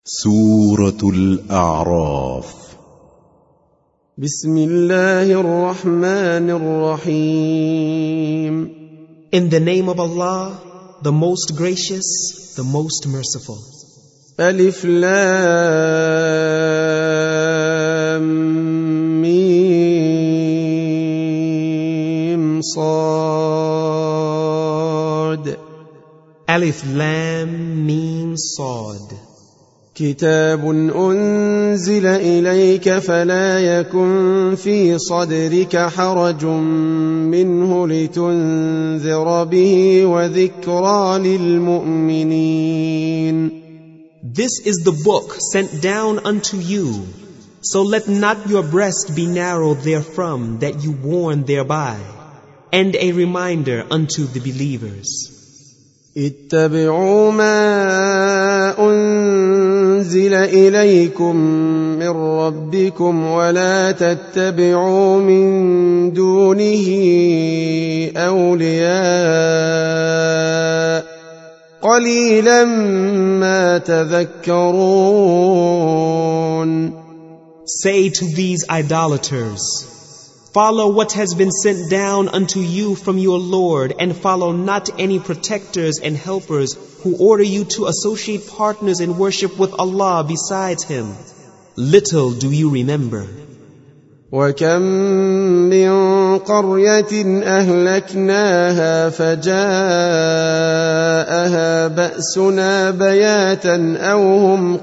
سورة الأعراف. بسم الله الرحمن الرحيم. In the name of Allah, the most gracious, the most merciful. ألف لام ميم صاد. Alif Lam Mim Sad. كتاب أنزل إليك فلا يكن في صدرك حرج منه لتنذر به وذكرى للمؤمنين. This is the book sent down unto you, so let not your breast be narrow therefrom that you warn thereby, and a reminder unto the believers. اتبعوا ما أنزل إليكم من ربكم ولا تتبعوا من دونه أولياء قليلا ما تذكرون. Say to these idolaters, follow what has been sent down unto you from your Lord, and follow not any protectors and helpers who order you to associate partners in worship with Allah besides Him. Little do you remember. وكم من قرية أهلكناها فجاءها بأسنا بياتا أو هم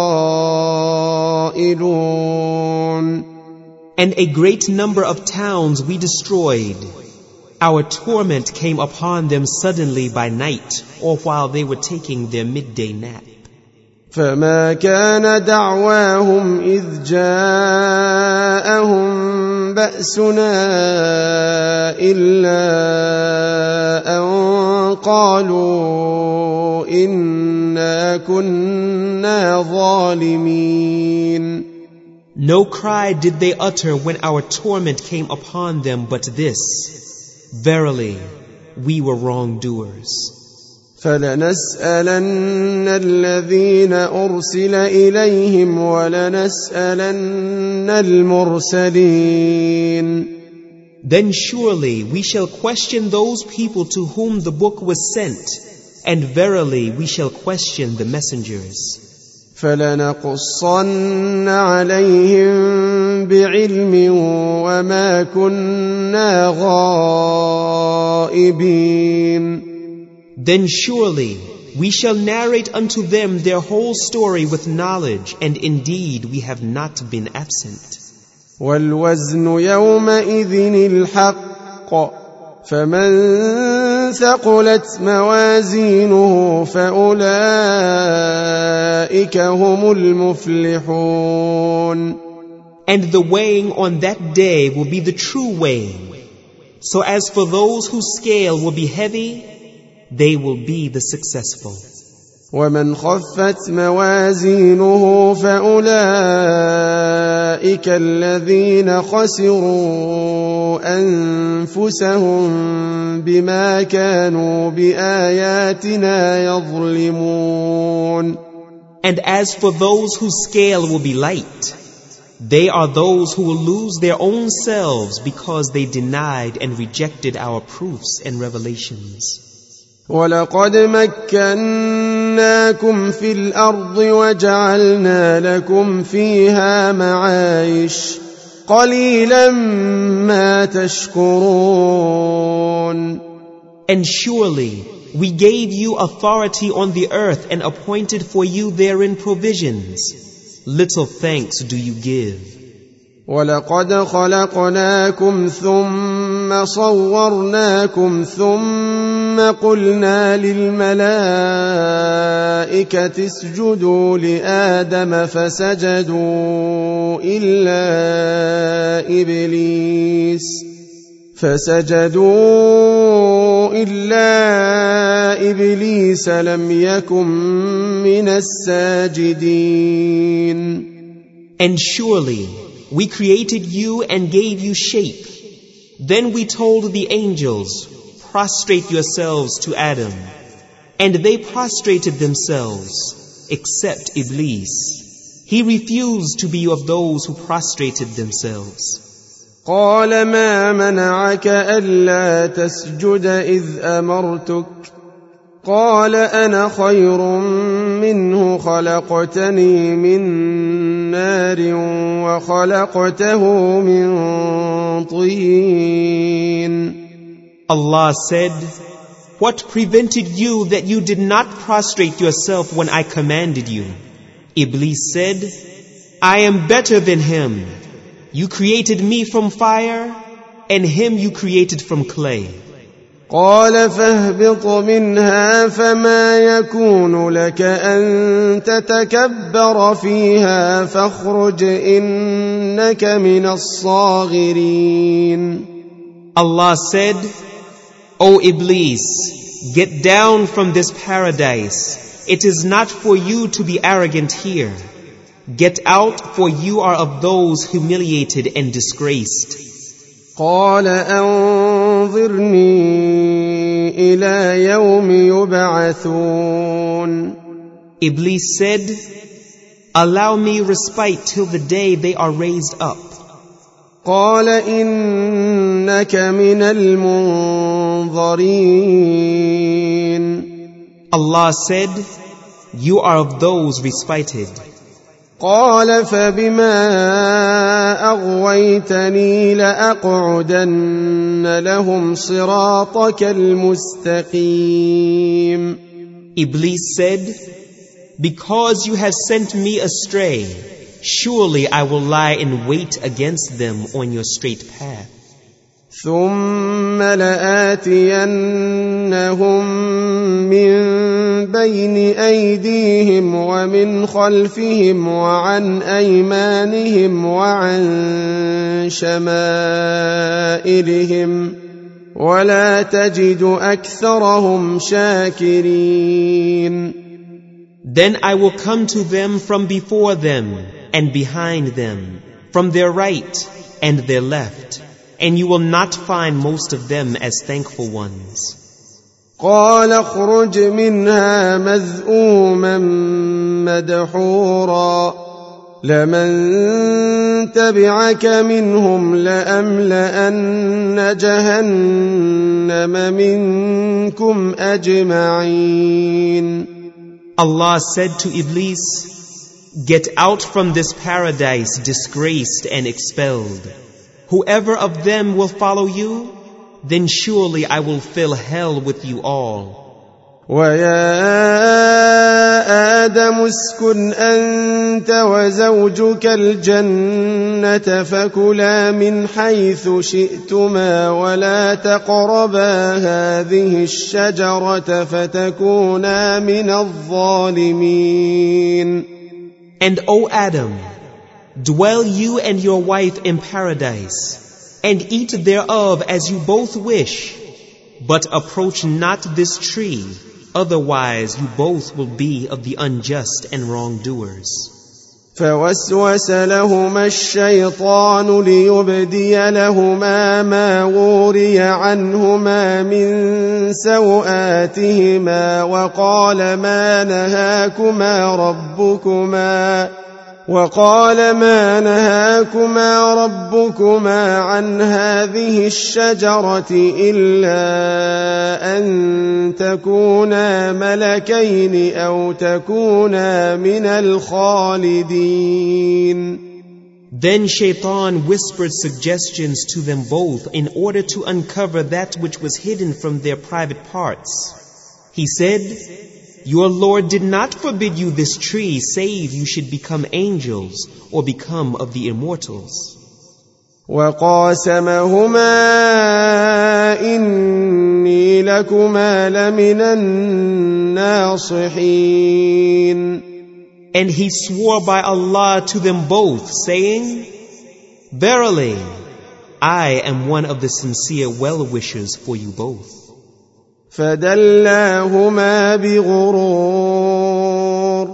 قائلون. And a great number of towns we destroyed. Our torment came upon them suddenly by night, or while they were taking their midday nap. فما كان دعواهم إذ جاءهم بأسنا إلا أن قالوا إنا كنا ظالمين. No cry did they utter when our torment came upon them but this: verily, we were wrongdoers. فلنسألن الذين أرسل إليهم ولنسألن المرسلين. Then surely we shall question those people to whom the book was sent, and verily we shall question the messengers. فلنقصن عليهم بعلم وما كنا غائبين. Then surely we shall narrate unto them their whole story with knowledge, and indeed we have not been absent. والوزن يومئذ الحق فمن ثقلت موازينه فأولئك هم المفلحون. And the weighing on that day will be the true weighing. So as for those whose scale will be heavy, they will be the successful. ومن خفت موازينه فأولئك الذين خسروا أنفسهم بما كانوا بآياتنا يظلمون. And as for those whose scale will be light, they are those who will lose their own selves because they denied and rejected our proofs and revelations. ولقد مكناكم في الأرض وجعلنا لكم فيها معايش قليلا ما تشكرون. And surely we gave you authority on the earth and appointed for you therein provisions. Little thanks do you give. ولقد خلقناكم ثم صورناكم ثم قلنا للملائكة اسجدوا لآدم فسجدوا إلا إبليس لم يكن من الساجدين. And surely we created you and gave you shape. Then we told the angels, prostrate yourselves to Adam. And they prostrated themselves, except Iblis. He refused to be of those who prostrated themselves. قال ما منعك ألا تسجد إذ أمرتك قال أنا خير منه خلقتني من نار وخلقته من طين. Allah said, what prevented you that you did not prostrate yourself when I commanded you? Iblis said, I am better than him. You created me from fire, and him you created from clay. قال فاهبط منها فما يكون لك أن تتكبر فيها فاخرج إنك من الصاغرين. Allah said, O Iblis, get down from this paradise. It is not for you to be arrogant here. Get out, for you are of those humiliated and disgraced. قال أنظرني إلى يوم يبعثون. Iblis said, allow me respite till the day they are raised up. قال إنك من المنظرين. Allah said, you are of those respited. قال فبما أغويتني لأقعدن لهم صراطك المستقيم. Iblis said, because you have sent me astray, surely I will lie in wait against them on your straight path. ثم لآتينهم من بين أيديهم ومن خلفهم وعن أيمانهم وعن شمائلهم ولا تجد أكثرهم شاكرين. Then I will come to them from before them and behind them, from their right and their left, and you will not find most of them as thankful ones. قال اخرج منها مذءوما مدحورا لمن تبعك منهم لأملأن جهنم منكم أجمعين. Allah said to Iblis, get out from this paradise disgraced and expelled. Whoever of them will follow you, then surely I will fill hell with you all. وَيَا آدَمُ اسْكُنْ أَنْتَ وَزَوْجُكَ الْجَنَّةَ فَكُلَا مِنْ حَيْثُ شِئْتُمَا وَلَا تَقْرَبَا هَذِهِ الشَّجَرَةَ فَتَكُونَا مِنَ الظَّالِمِينَ. And O Adam, dwell you and your wife in paradise, and eat thereof as you both wish, but approach not this tree, otherwise you both will be of the unjust and wrongdoers. فوسوس لهما الشيطان ليبدي لهما ما وري عنهما من سوآتهما وقال ما نهاكما ربكما عن هذه الشجرة إلا أن تكونا ملكين أو تكونا من الخالدين. Then Shaitan whispered suggestions to them both in order to uncover that which was hidden from their private parts. He said, your Lord did not forbid you this tree save you should become angels or become of the immortals. وَقَاسَمَهُمَا إِنِّي لَكُمَا لَمِنَ النَّاصِحِينَ. And he swore by Allah to them both, saying, verily, I am one of the sincere well-wishers for you both. فدلاهما بغرور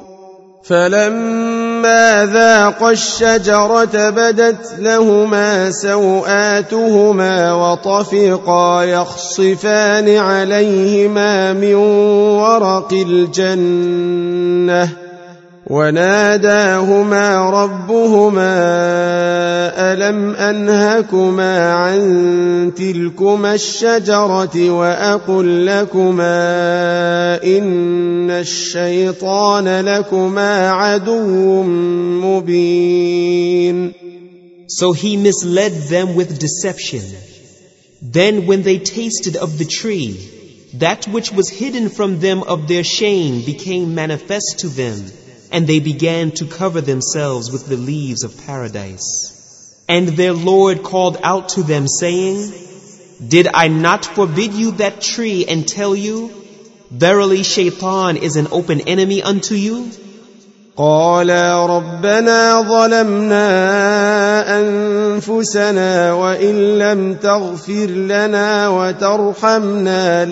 فلما ذاقا الشجرة بدت لهما سوآتهما وطفقا يخصفان عليهما من ورق الجنة وناداهما ربهما ألم أنهكما عن تلكما الشجرة وأقل لكما إن الشيطان لكما عدو مبين. So he misled them with deception. Then when they tasted of the tree, that which was hidden from them of their shame became manifest to them, and they began to cover themselves with the leaves of paradise. And their Lord called out to them, saying, Did I not forbid you that tree and tell you, Verily Shaitan is an open enemy unto you? قالا ربنا ظلمنا أنفسنا وإن لم تغفر لنا وترحمنا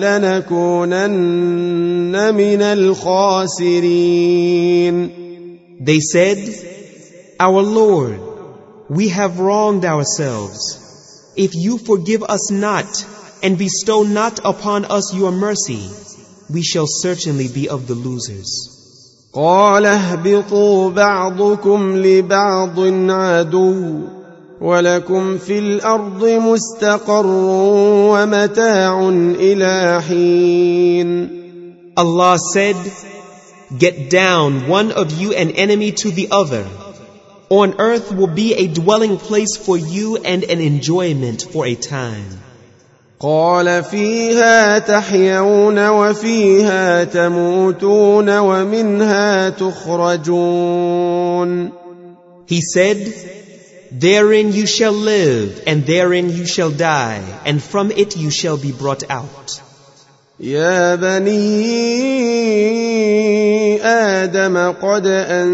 لنكونن من الخاسرين. They said, Our Lord, we have wronged ourselves. If you forgive us not and bestow not upon us your mercy, we shall certainly be of the losers. قال اهبطوا بعضكم لبعض عدو ولكم في الأرض مستقر ومتاع إلى حين. Allah said, Get down, one of you an enemy to the other. On earth will be a dwelling place for you and an enjoyment for a time. قال فيها تحيون وفيها تموتون ومنها تخرجون. He said, Therein you shall live, and therein you shall die, and from it you shall be brought out. يا بني آدم قد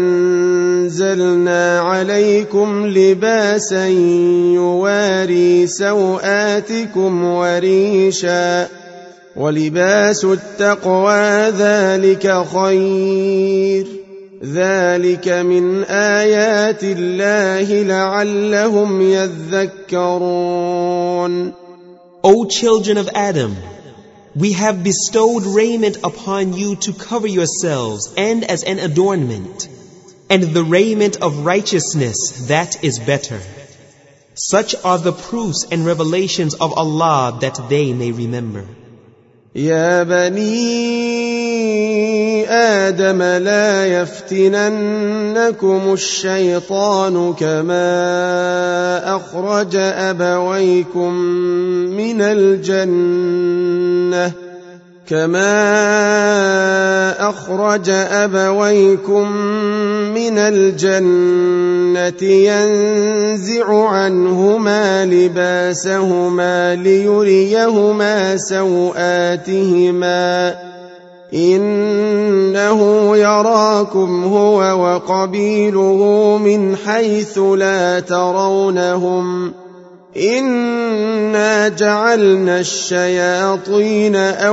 أنزلنا عليكم لباسا يواري سوآتكم وريشا ولباس التقوى ذلك خير ذلك من آيات الله لعلهم يذكرون. O children of Adam, we have bestowed raiment upon you to cover yourselves and as an adornment, and the raiment of righteousness, that is better. Such are the proofs and revelations of Allah that they may remember. يا بني آدم لا يفتننكم الشيطان كما أخرج أبويكم من الجنة ينزع عنهما لباسهما ليريهما سوآتهما إنه يراكم هو وقبيله من حيث لا ترونهم إنا جعلنا الشياطين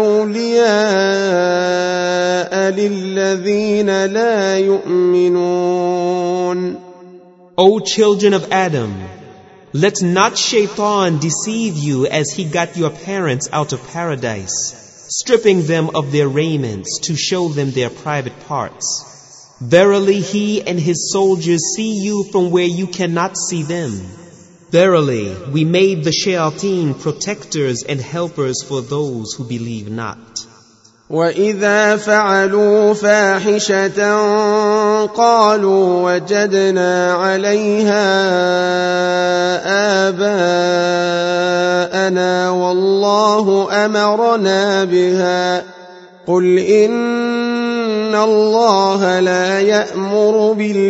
أولياء للذين لا يؤمنون. O children of Adam, let not Shaitan deceive you as he got your parents out of paradise, stripping them of their raiments to show them their private parts. Verily he and his soldiers see you from where you cannot see them. Verily, we made the shayateen protectors and helpers for those who believe not. وَإِذَا فَعَلُوا فَاحِشَةً قَالُوا وَجَدْنَا عَلَيْهَا آبَاءَنَا وَاللَّهُ أَمَرَنَا بِهَا قُلْ إِنَّ اللَّهَ لَا يَأْمُرُ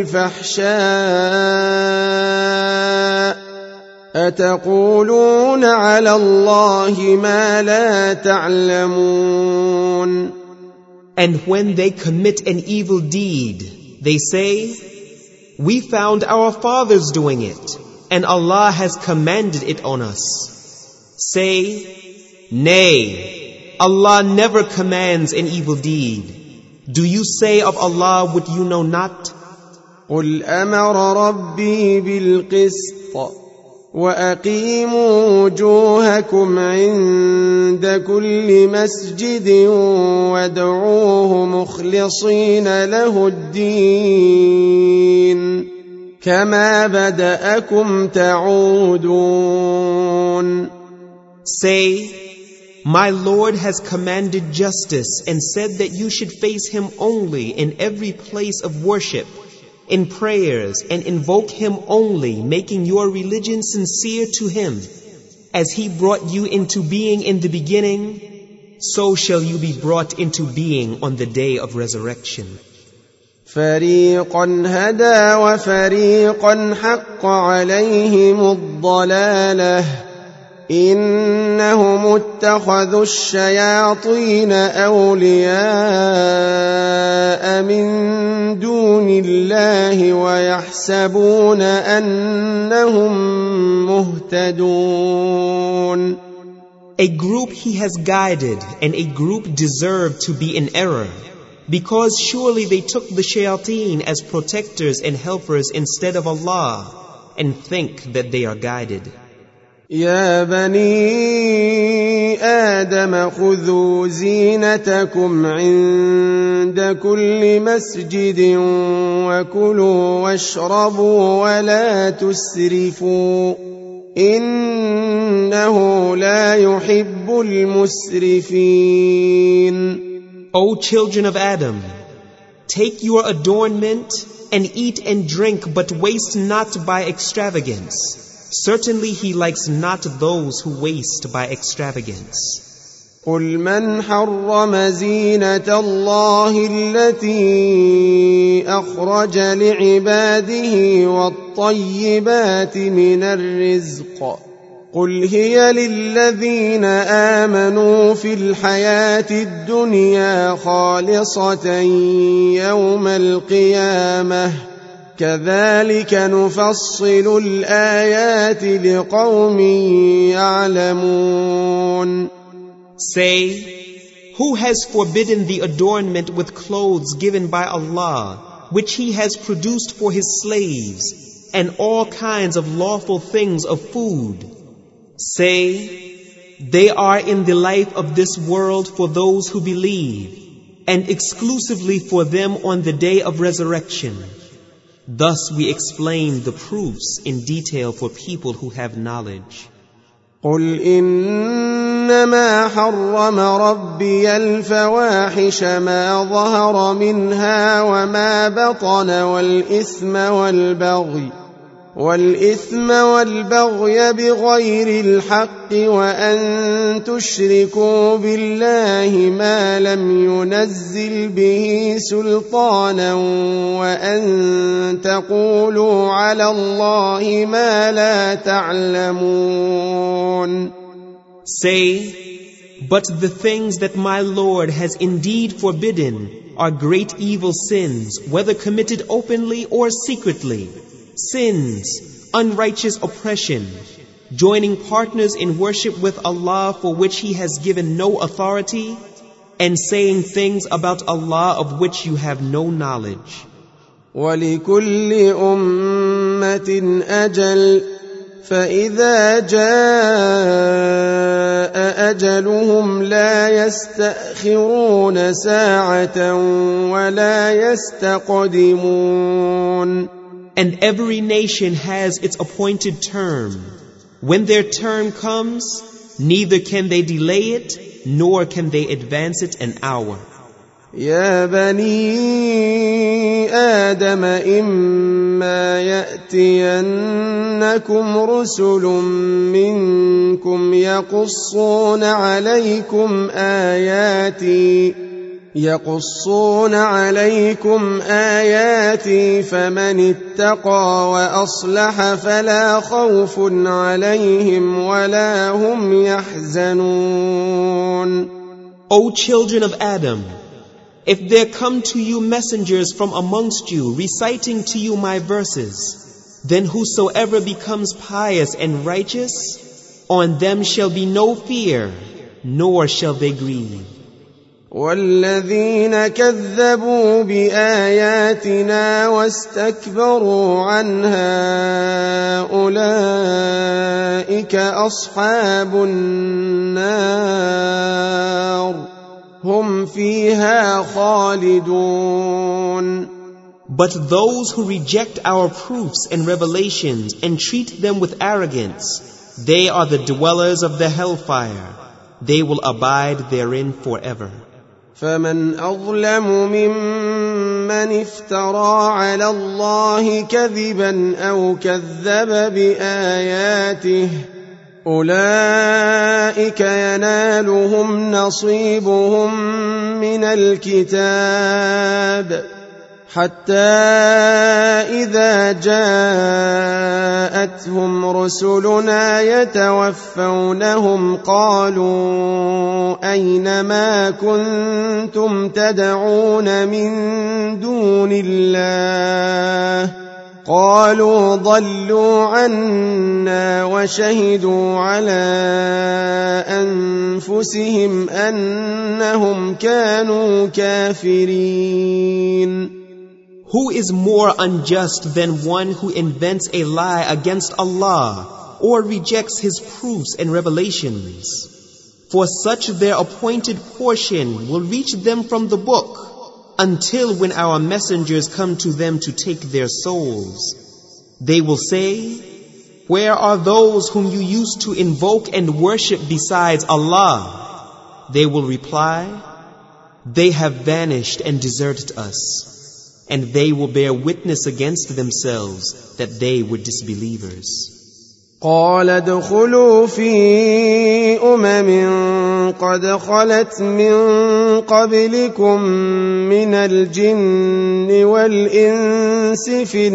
بِالْفَحْشَاءِ أَتَقُولُونَ عَلَى اللَّهِ مَا لَا تَعْلَمُونَ. And when they commit an evil deed, they say, We found our fathers doing it, and Allah has commanded it on us. Say, Nay, Allah never commands an evil deed. Do you say of Allah what you know not? قُلْ أَمَرَ رَبِّي بِالْقِسْطِ وأقيموا وجوهكم عند كل مسجد وادعوه مخلصين له الدين كما بدأكم تعودون. Say, my Lord has commanded justice and said that you should face Him only in every place of worship, in prayers, and invoke Him only, making your religion sincere to Him. As He brought you into being in the beginning, so shall you be brought into being on the day of resurrection. فريقا هدى وفريقا حق عليهم الضلالة إنهم اتخذوا الشياطين أولياء من دون الله ويحسبون أنهم مهتدون. A group He has guided and a group deserve to be in error, because surely they took the shayateen as protectors and helpers instead of Allah and think that they are guided. يا بني آدم خذوا زينتكم عند كل مسجد وكلوا واشربوا ولا تسرفوا إنه لا يحب المسرفين. O children of Adam, take your adornment and eat and drink, but waste not by extravagance. Certainly He likes not those who waste by extravagance. قل من حرم زينة الله التي أخرج لعباده والطيبات من الرزق قل هي للذين آمنوا في الحياة الدنيا خالصة يوم القيامة كذلك نفصل الآيات لقوم يعلمون. Say, who has forbidden the adornment with clothes given by Allah, which He has produced for His slaves, and all kinds of lawful things of food? Say, they are in the life of this world for those who believe, and exclusively for them on the day of resurrection. Thus we explain the proofs in detail for people who have knowledge. قل إنما حرم ربي الفواحش ما ظهر منها وما بطن والإثم والبغي بغير الحق وأن تشركوا بالله ما لم ينزل به سلطانا وأن تقولوا على الله ما لا تعلمون. Say, but the things that my Lord has indeed forbidden are great evil sins, whether committed openly or secretly. Sins, unrighteous oppression, joining partners in worship with Allah for which He has given no authority, and saying things about Allah of which you have no knowledge. وَلِكُلِّ أُمَّةٍ أَجَلٌ فَإِذَا جَاءَ أَجَلُهُمْ لَا يَسْتَأْخِرُونَ سَاعَةً وَلَا يَسْتَقْدِمُونَ. And every nation has its appointed term. When their term comes, neither can they delay it, nor can they advance it an hour. يا بني آدم إما يأتينكم رسل منكم يقصون عليكم آياتي فمن اتقى وأصلح فلا خوف عليهم ولا هم يحزنون. O children of Adam, if there come to you messengers from amongst you reciting to you my verses, then whosoever becomes pious and righteous, on them shall be no fear, nor shall they grieve. والذين كذبوا بآياتنا واستكبروا عنها أولئك أصحاب النار هم فيها خالدون. But those who reject our proofs and revelations and treat them with arrogance, they are the dwellers of the hellfire. They will abide therein forever. فمن أظلم ممن افترى على الله كذبا أو كذب بآياته أولئك ينالهم نصيبهم من الكتاب حتى إذا جاءتهم رسلنا يتوفونهم قالوا أين ما كنتم تدعون من دون الله قالوا ضلوا عنا وشهدوا على أنفسهم أنهم كانوا كافرين. Who is more unjust than one who invents a lie against Allah or rejects His proofs and revelations? For such their appointed portion will reach them from the book, until when our messengers come to them to take their souls. They will say, where are those whom you used to invoke and worship besides Allah? They will reply, they have vanished and deserted us. And they will bear witness against themselves that they were disbelievers. قال ادخلوا في قد خلت من قبلكم من الجن والإنس في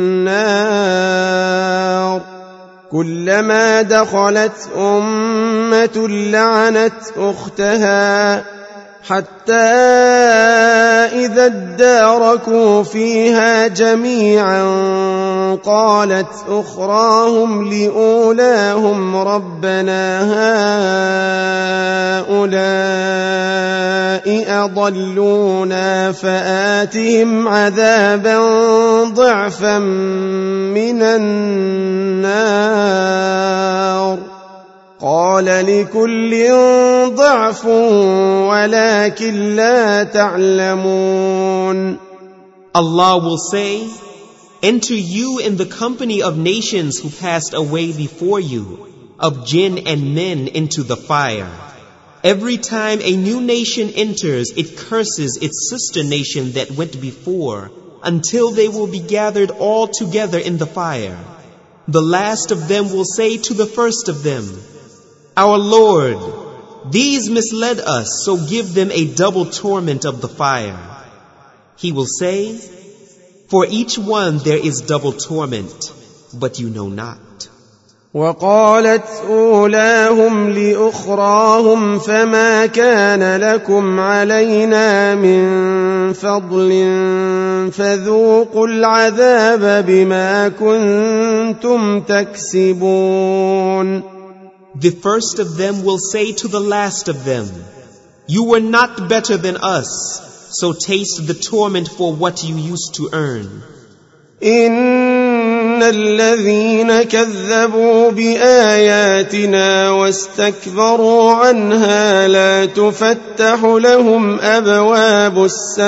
النار كلما دخلت أمة لعنت أختها حتى إذا اداركوا فيها جميعا قالت أخراهم لأولاهم ربنا هؤلاء أضلونا فآتهم عذابا ضعفا من النار قال لكل ضعف ولكن لا تعلمون. Allah will say, enter you in the company of nations who passed away before you, of jinn and men into the fire. Every time a new nation enters, it curses its sister nation that went before, until they will be gathered all together in the fire. The last of them will say to the first of them, our Lord, these misled us, so give them a double torment of the fire. He will say, for each one there is double torment, but you know not. وقالت أولاهم لأخراهم فما كان لكم علينا من فضل فذوقوا العذاب بما كنتم تكسبون. The first of them will say to the last of them, you were not better than us, so taste the torment for what you used to earn. إن الذين كذبوا بآياتنا واستكبروا عنها لا تفتح لهم أبواب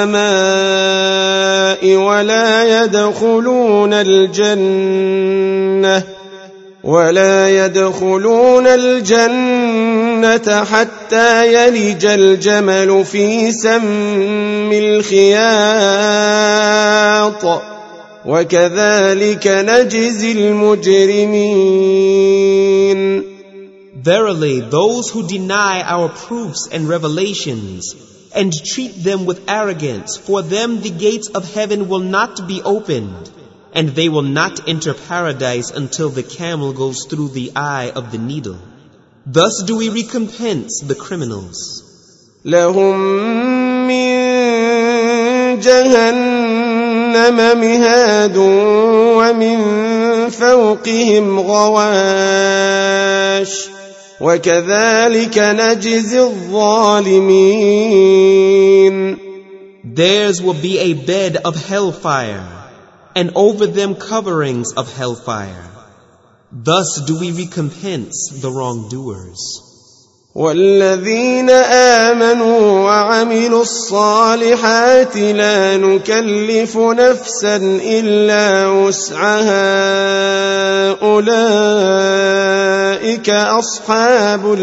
السماء ولا يدخلون الجنة حتى يلج الجمل في سم الخياط وكذلك نجزي المجرمين. Verily, those who deny our proofs and revelations and treat them with arrogance, for them the gates of heaven will not be opened, and they will not enter paradise until the camel goes through the eye of the needle. Thus do we recompense the criminals. لهم من جهنم مهاد ومن فوقهم غواش وكذلك نجزي الظالمين. Theirs will be a bed of hellfire, and over them coverings of hellfire. Thus do we recompense the wrongdoers. والذين آمنوا وعملوا الصالحات لا نكلف نفسا إلا وسعها أولئك أصحاب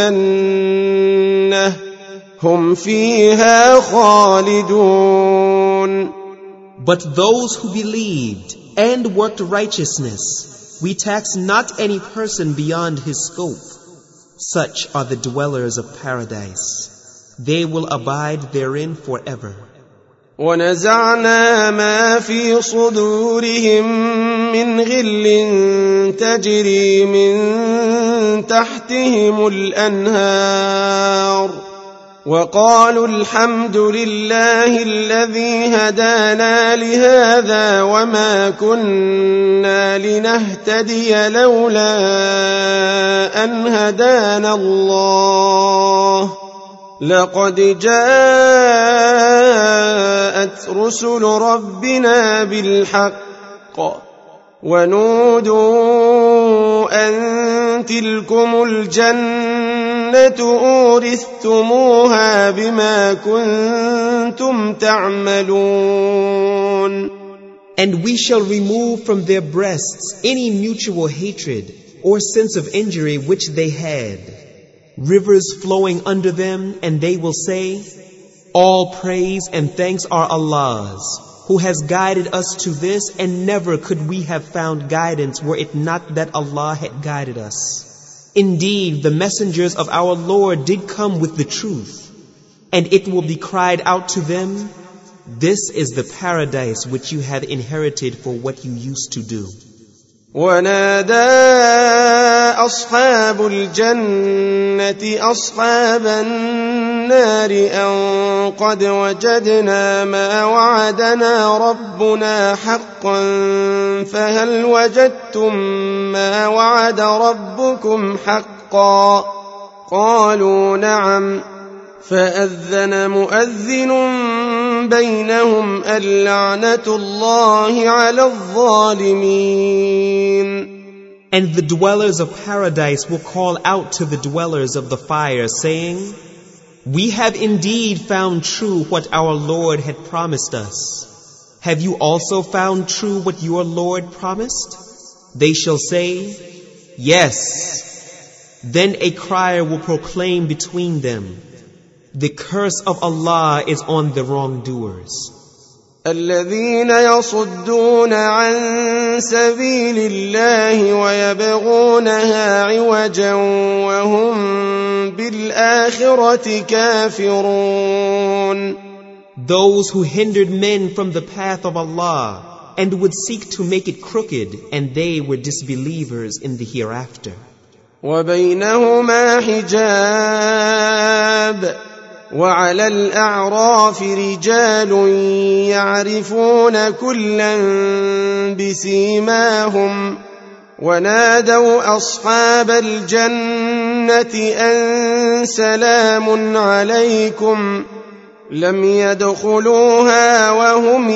الجنة هم فيها خالدون. But those who believed and worked righteousness, we tax not any person beyond his scope. Such are the dwellers of paradise. They will abide therein forever. ونزعنا ما في صدورهم من غل تجري من تحتهم الأنهار وقالوا الحمد لله الذي هدانا لهذا وما كنا لنهتدي لولا أن هدانا الله لقد جاءت رسل ربنا بالحق ونودوا أن تلكم الجنة أورثتموها بما كنتم تعملون. And we shall remove from their breasts any mutual hatred or sense of injury which they had. Rivers flowing under them, and they will say, all praise and thanks are Allah's, who has guided us to this, and never could we have found guidance were it not that Allah had guided us. Indeed, the messengers of our Lord did come with the truth, and it will be cried out to them, this is the paradise which you have inherited for what you used to do. ونادى أصحاب الجنة أصحاب النار أن قد وجدنا ما وعدنا ربنا حقا فهل وجدتم ما وعد ربكم حقا قالوا نعم فأذن مؤذن بينهم اللعنة الله على الظالمين. And the dwellers of paradise will call out to the dwellers of the fire, saying, we have indeed found true what our Lord had promised us. Have you also found true what your Lord promised? They shall say, yes. Then a crier will proclaim between them, the curse of Allah is on the wrongdoers. الذين يصدون عن سبيل الله ويبغونها عوجا وهم بالآخرة كافرون. Those who hindered men from the path of Allah and would seek to make it crooked, and they were disbelievers in the hereafter. وبينهما حجاب وعلى الأعراف رجال يعرفون كلا بسيماهم ونادوا أصحاب الجنة أن سلام عليكم لم يدخلوها وهم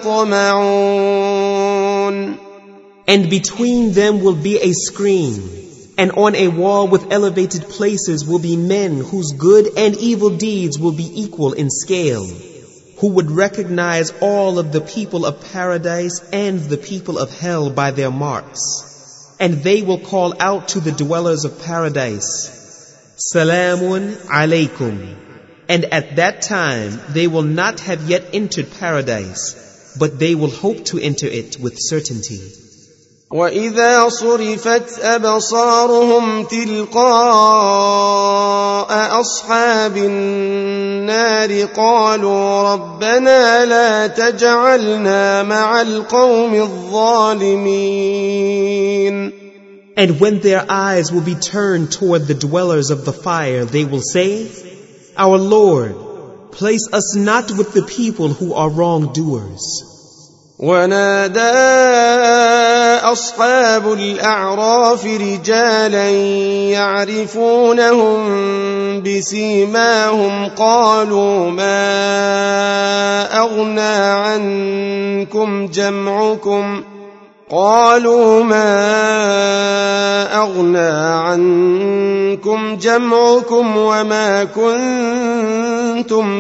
يطمعون. And between them will be a screen, and on a wall with elevated places will be men whose good and evil deeds will be equal in scale, who would recognize all of the people of paradise and the people of hell by their marks. And they will call out to the dwellers of paradise, Salamun alaykum. And at that time they will not have yet entered paradise, but they will hope to enter it with certainty. وَإِذَا صُرِفَتْ أَبْصَارُهُمْ تِلْقَاءَ أَصْحَابِ النَّارِ قَالُوا رَبَّنَا لَا تَجْعَلْنَا مَعَ الْقَوْمِ الظَّالِمِينَ. And when their eyes will be turned toward the dwellers of the fire, they will say, Our Lord, place us not with the people who are wrongdoers. ونادى أصحاب الأعراف رجالا يعرفونهم بسيماهم قالوا ما أغنى عنكم جمعكم وما كنتم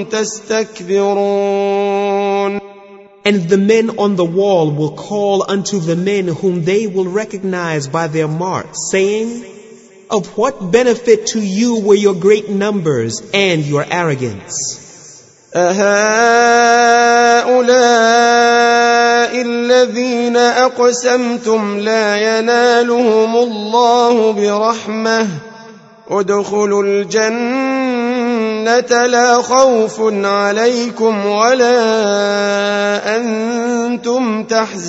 تستكبرون. And the men on the wall will call unto the men whom they will recognize by their marks, saying, of what benefit to you were your great numbers and your arrogance? أهؤلاء الذين أقسمتم لا ينالهم الله برحمة ادخلوا الجنة لا خوف عليكم ولا أنتم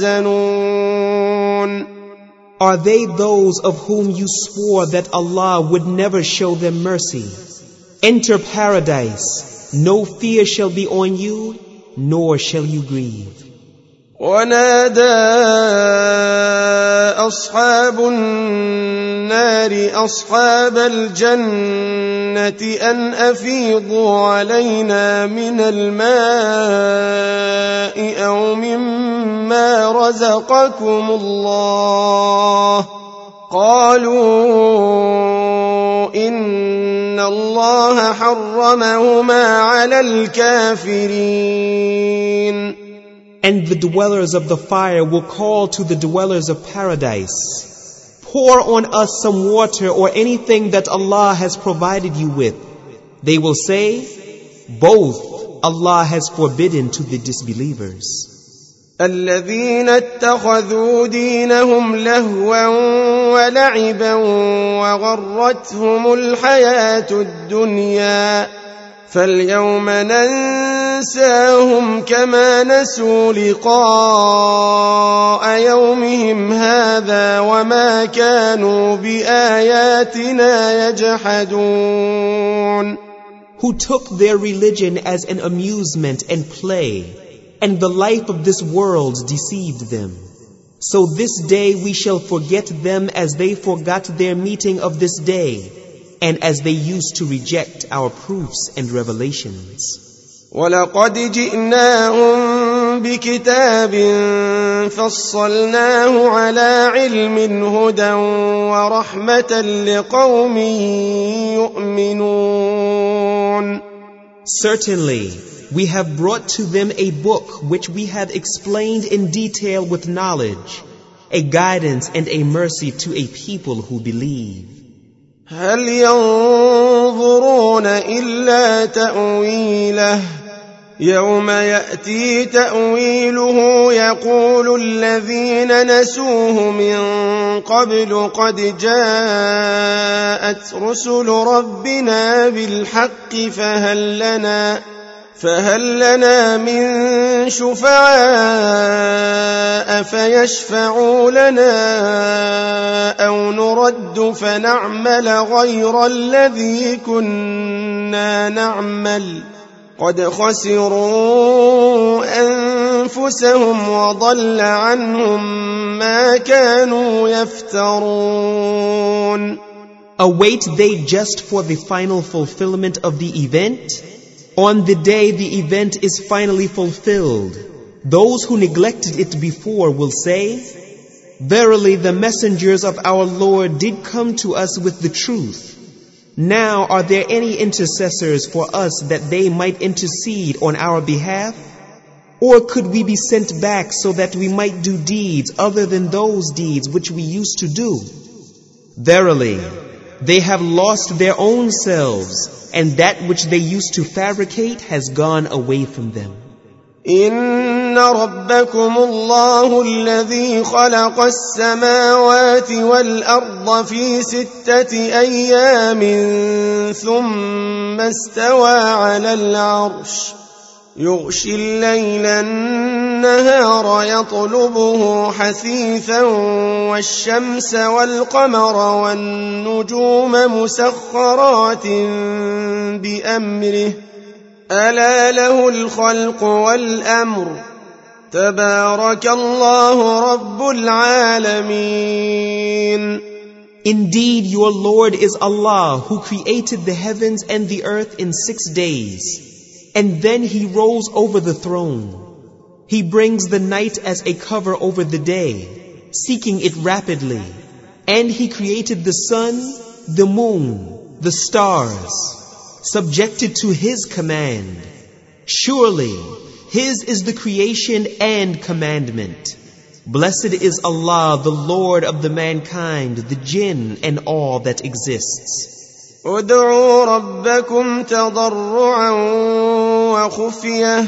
تحزنون. Are they those of whom you swore that Allah would never show them mercy? Enter paradise. No fear shall be on you, nor shall you grieve. ونادى أصحاب النار أصحاب الجنة أن أفيضوا علينا من الماء أو مما رزقكم الله قالوا إن الله حرمهما على الكافرين. And the dwellers of the fire will call to the dwellers of paradise, pour on us some water or anything that Allah has provided you with. They will say, both Allah has forbidden to the disbelievers. الذين اتخذوا دينهم لهوا ولعبا وغرتهم الحياة الدنيا فاليوم ننساهم كما نسوا لقاء يومهم هذا وما كانوا بآياتنا يجحدون. Who took their religion as an amusement and play, and the life of this world deceived them. So this day we shall forget them as they forgot their meeting of this day, and as they used to reject our proofs and revelations. وَلَقَدْ جِئْنَاهُمْ بِكِتَابٍ فَصَّلْنَاهُ عَلَى عِلْمٍ هُدًى وَرَحْمَةً لِقَوْمٍ يُؤْمِنُونَ. Certainly, we have brought to them a book which we have explained in detail with knowledge, a guidance and a mercy to a people who believe. هل ينظرون إلا تأويله يوم يأتي تأويله يقول الذين نسوه من قبل قد جاءت رسل ربنا بالحق فهل لنا من شفعاء فيشفعوا لنا أو نرد فنعمل غير الذي كنا نعمل قد خسروا أنفسهم وضل عنهم ما كانوا يفترون. Await they just for the final fulfillment of the event? On the day the event is finally fulfilled, those who neglected it before will say, verily the messengers of our Lord did come to us with the truth. Now are there any intercessors for us that they might intercede on our behalf? Or could we be sent back so that we might do deeds other than those deeds which we used to do? Verily, they have lost their own selves, and that which they used to fabricate has gone away from them. إن ربكم الله الذي خلق السماوات والأرض في 6 أيام ثم استوى على العرش يغشي الليل النهار يطلبه حثيثا والشمس والقمر والنجوم مسخرات بأمره ألا له الخلق والأمر تبارك الله رب العالمين. Indeed, your Lord is Allah, who created the heavens and the earth in 6 days. And then He rolls over the throne. He brings the night as a cover over the day, seeking it rapidly. And He created the sun, the moon, the stars, subjected to His command. Surely, His is the creation and commandment. Blessed is Allah, the Lord of the mankind, the jinn, and all that exists. ادعوا ربكم تضرعا وخفية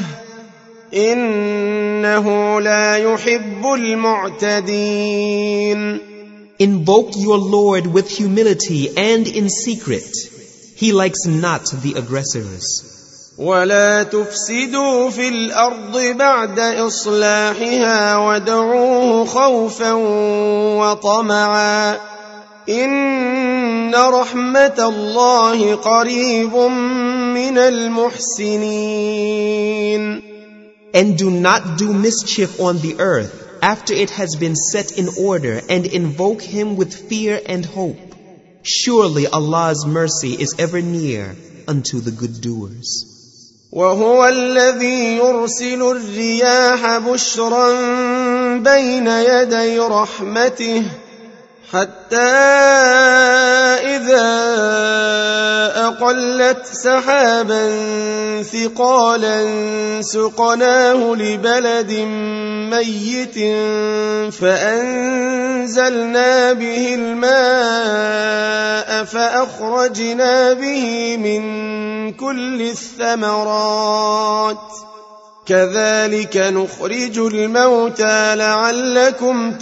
إنه لا يحب المعتدين. Invoke your Lord with humility and in secret. He likes not the aggressors. ولا تفسدوا في الأرض بعد إصلاحها وادعوه خوفا وطمعا إن رحمة الله قريب من المحسنين. And do not do mischief on the earth after it has been set in order, and invoke Him with fear and hope. Surely Allah's mercy is ever near unto the good doers. وهو الذي يرسل الرياح بشرا بين يدي رحمته حتى إذا أقلت سحابا ثقالا سقناه لبلد ميت فأنزلنا به الماء فأخرجنا به من كل الثمرات كذلك نخرج الموتى لعلكم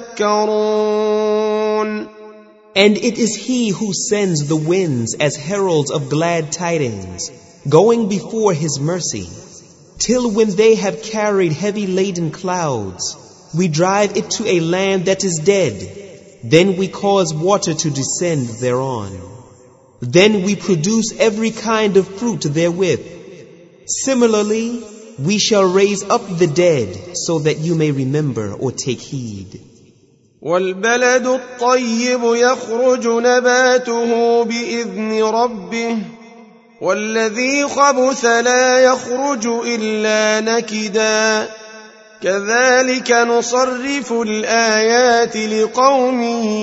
تذكرون. And it is He who sends the winds as heralds of glad tidings, going before His mercy, till when they have carried heavy laden clouds, we drive it to a land that is dead. Then we cause water to descend thereon. Then we produce every kind of fruit therewith. Similarly, we shall raise up the dead so that you may remember or take heed. والبلد الطيب يخرج نباته بإذن ربه والذي خبث لا يخرج إلا نكدا كذلك نصرف الآيات لقوم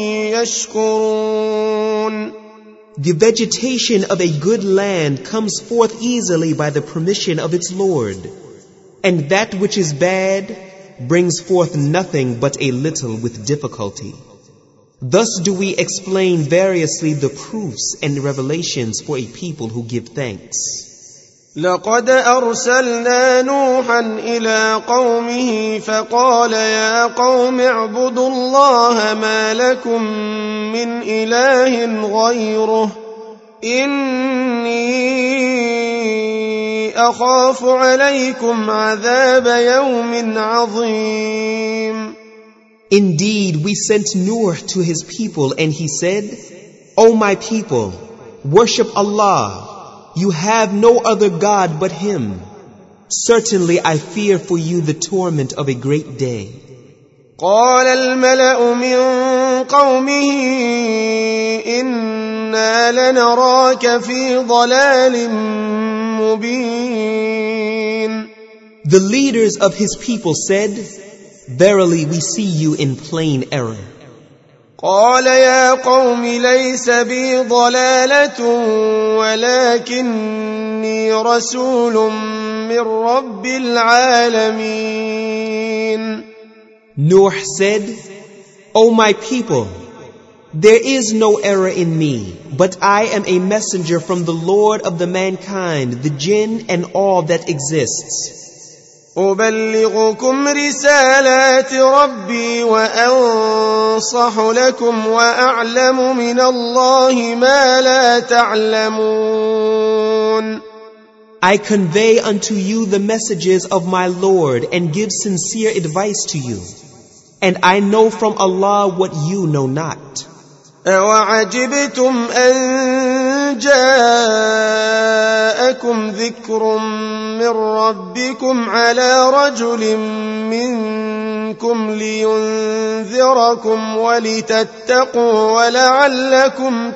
يشكرون. The vegetation of a good land comes forth easily by the permission of its Lord, and that which is bad brings forth nothing but a little with difficulty. Thus do we explain variously the proofs and revelations for a people who give thanks. لقد أرسلنا نوحا إلى قومه فقال يا قوم اعبدوا الله ما لكم من إله غيره إني أخاف عليكم عذاب يوم عظيم. Indeed, we sent Nuh to his people, and he said, O my people, worship Allah. You have no other God but Him. Certainly I fear for you the torment of a great day. قال الملأ من قومه إنا لنراك في ضلال مبين. The leaders of his people said, Verily we see you in plain error. قال يا قوم ليس بي ضلالة ولكني رسول من رب العالمين. Nuh said, O my people, there is no error in me, but I am a messenger from the Lord of the mankind, the jinn, and all that exists. أبلغكم رسالات ربي وأنصح لكم وأعلم من الله ما لا تعلمون. I convey unto you the messages of my Lord and give sincere advice to you. And I know from Allah what you know not. أوعجبتم أن جاءكم ذكر من ربكم على رجل منكم لينذركم ولتتقوا ولعلكم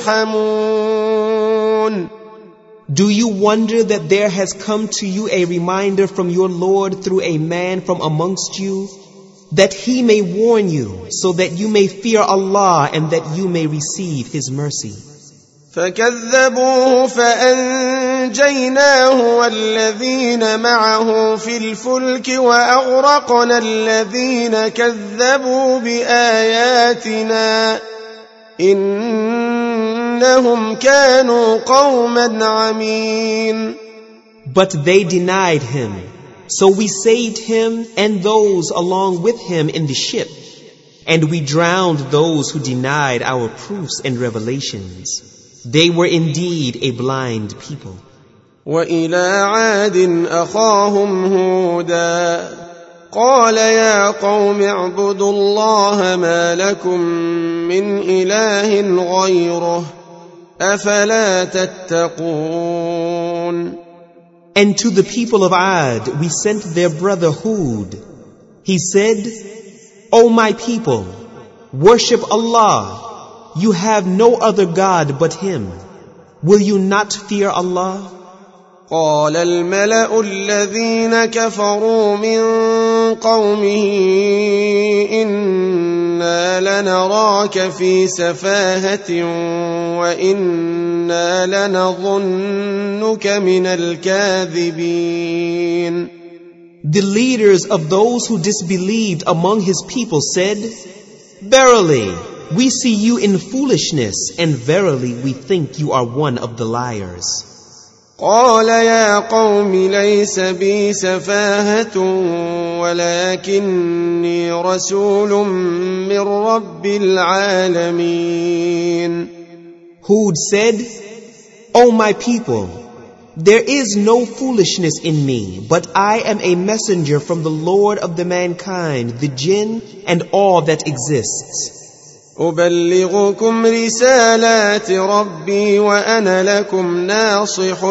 ترحمون. Do you wonder that there has come to you a reminder from your Lord through a man from amongst you, that he may warn you, so that you may fear Allah and that you may receive His mercy? فكذبوه فأنجيناه والذين معه في الفلك وأغرقنا الذين كذبوا بآياتنا إنهم كانوا قوما عمين. But they denied Him, so we saved Him and those along with Him in the ship, and we drowned those who denied our proofs and revelations. They were indeed a blind people. وإلى عاد أخاهم هودا قال يا قوم اعبدوا الله ما لكم من إله غيره أفلا تتقون. And to the people of Ad we sent their brother Hud. He said, O my people, worship Allah. You have no other God but Him. Will you not fear Allah? قال الملأ الذين كفروا من قومه إنا لنراك في سفاهة وإنا لنظنك من الكاذبين. The leaders of those who disbelieved among his people said, Verily, we see you in foolishness, and verily we think you are one of the liars. قال يا قوم ليس بي سفاهة ولكني رسول من رب العالمين. Hud said, O my people, there is no foolishness in me, but I am a messenger from the Lord of the mankind, the jinn, and all that exists. أبلغكم رسالات ربي وأنا لكم ناصح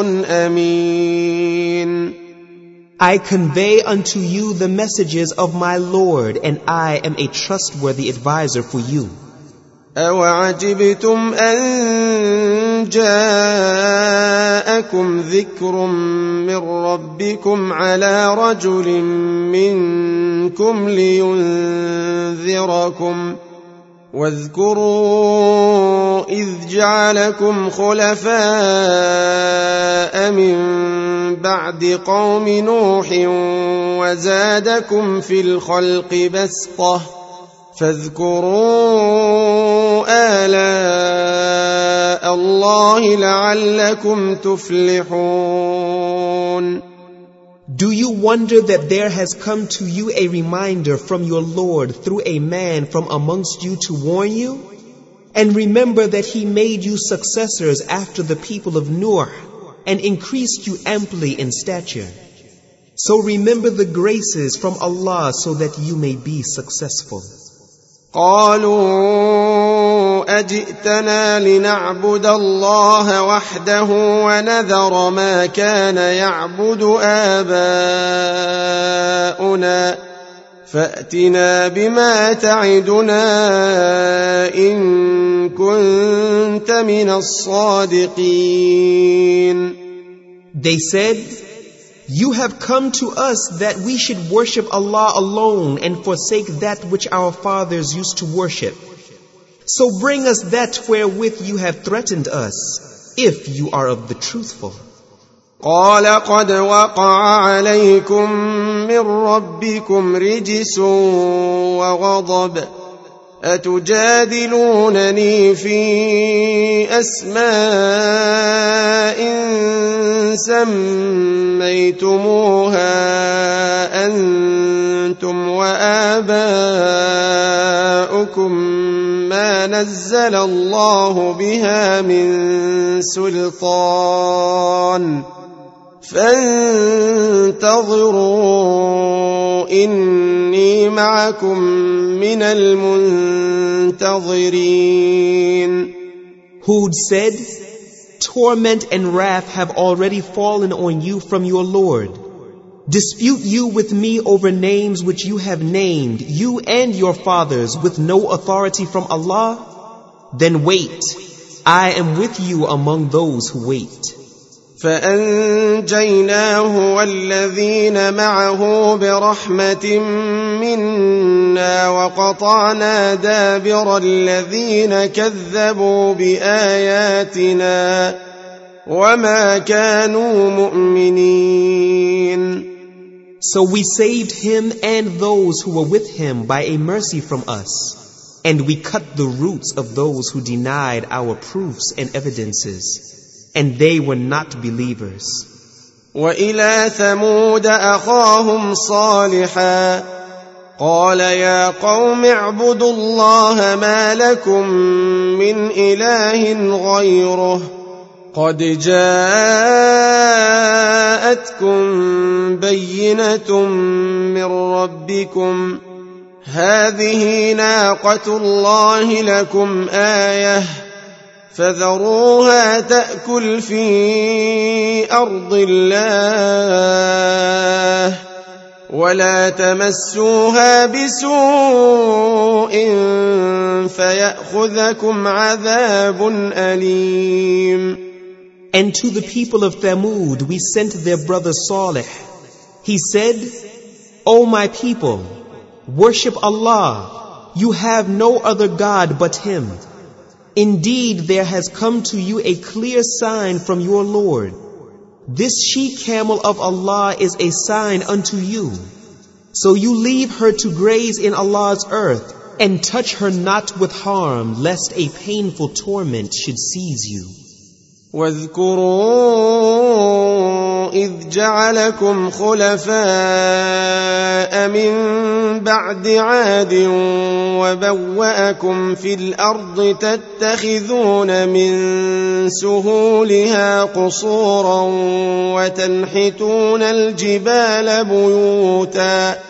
أمين. I convey unto you the messages of my Lord, and I am a trustworthy advisor for you. أوعجبتم أن جاءكم ذكر من ربكم على رجل منكم لينذركم واذكروا إذ جعلكم خلفاء من بعد قوم نوح وزادكم في الخلق بسطة فاذكروا آلاء الله لعلكم تفلحون. Do you wonder that there has come to you a reminder from your Lord through a man from amongst you to warn you? And remember that He made you successors after the people of Nuh and increased you amply in stature. So remember the graces from Allah so that you may be successful. قالوا أجئتنا لنعبد الله وحده ونذر ما كان يعبد آباؤنا فأتنا بما تعدنا إن كنت من الصادقين. They said, You have come to us that we should worship Allah alone and forsake that which our fathers used to worship. So bring us that wherewith you have threatened us, if you are of the truthful. قال قد وقع عليكم من ربكم رجس وغضب أتجادلونني في أسماء سميتموها أنتم وآباؤكم ما نزل الله بها من سلطان فانتظروا إني معكم من المنتظرين. Hud said, torment and wrath have already fallen on you from your Lord. Dispute you with me over names which you have named, you and your fathers, with no authority from Allah? Then wait, I am with you among those who wait. فأنجيناه والذين معه برحمة منا وقطعنا دابر الذين كذبوا بآياتنا وما كانوا مؤمنين. So we saved him and those who were with him by a mercy from us, and we cut the roots of those who denied our proofs and evidences, and they were not believers. وإلى ثمود أخاهم صالحا قال يا قوم اعبدوا الله ما لكم من إله غيره قد جاءتكم بينة من ربكم هذه ناقة الله لكم آية فذروها تأكل في أرض الله ولا تمسوها بسوء فيأخذكم عذاب أليم. And to the people of Thamud we sent their brother Salih. He said, O my people, worship Allah. You have no other God but Him. Indeed, there has come to you a clear sign from your Lord. This she-camel of Allah is a sign unto you. So you leave her to graze in Allah's earth and touch her not with harm, lest a painful torment should seize you. واذكروا إذ جعلكم خلفاء من بعد عاد وبوأكم في الأرض تتخذون من سهولها قصورا وتنحتون الجبال بيوتا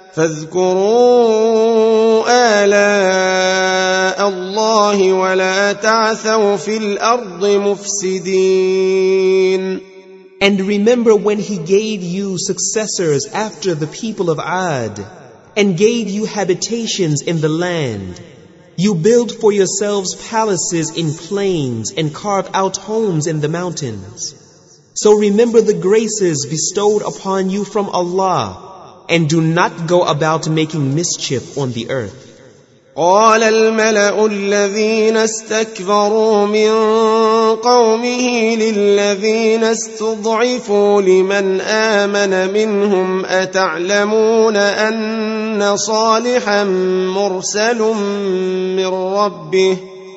فاذكروا آلاء الله ولا تعثوا في الأرض مفسدين. And remember when He gave you successors after the people of Ad, and gave you habitations in the land. You build for yourselves palaces in plains and carve out homes in the mountains. So remember the graces bestowed upon you from Allah, and do not go about making mischief on the earth. قال الملأ الذين استكبروا من قومه للذين استضعفوا لمن آمن منهم أتعلمون أن صالحا مرسل من ربه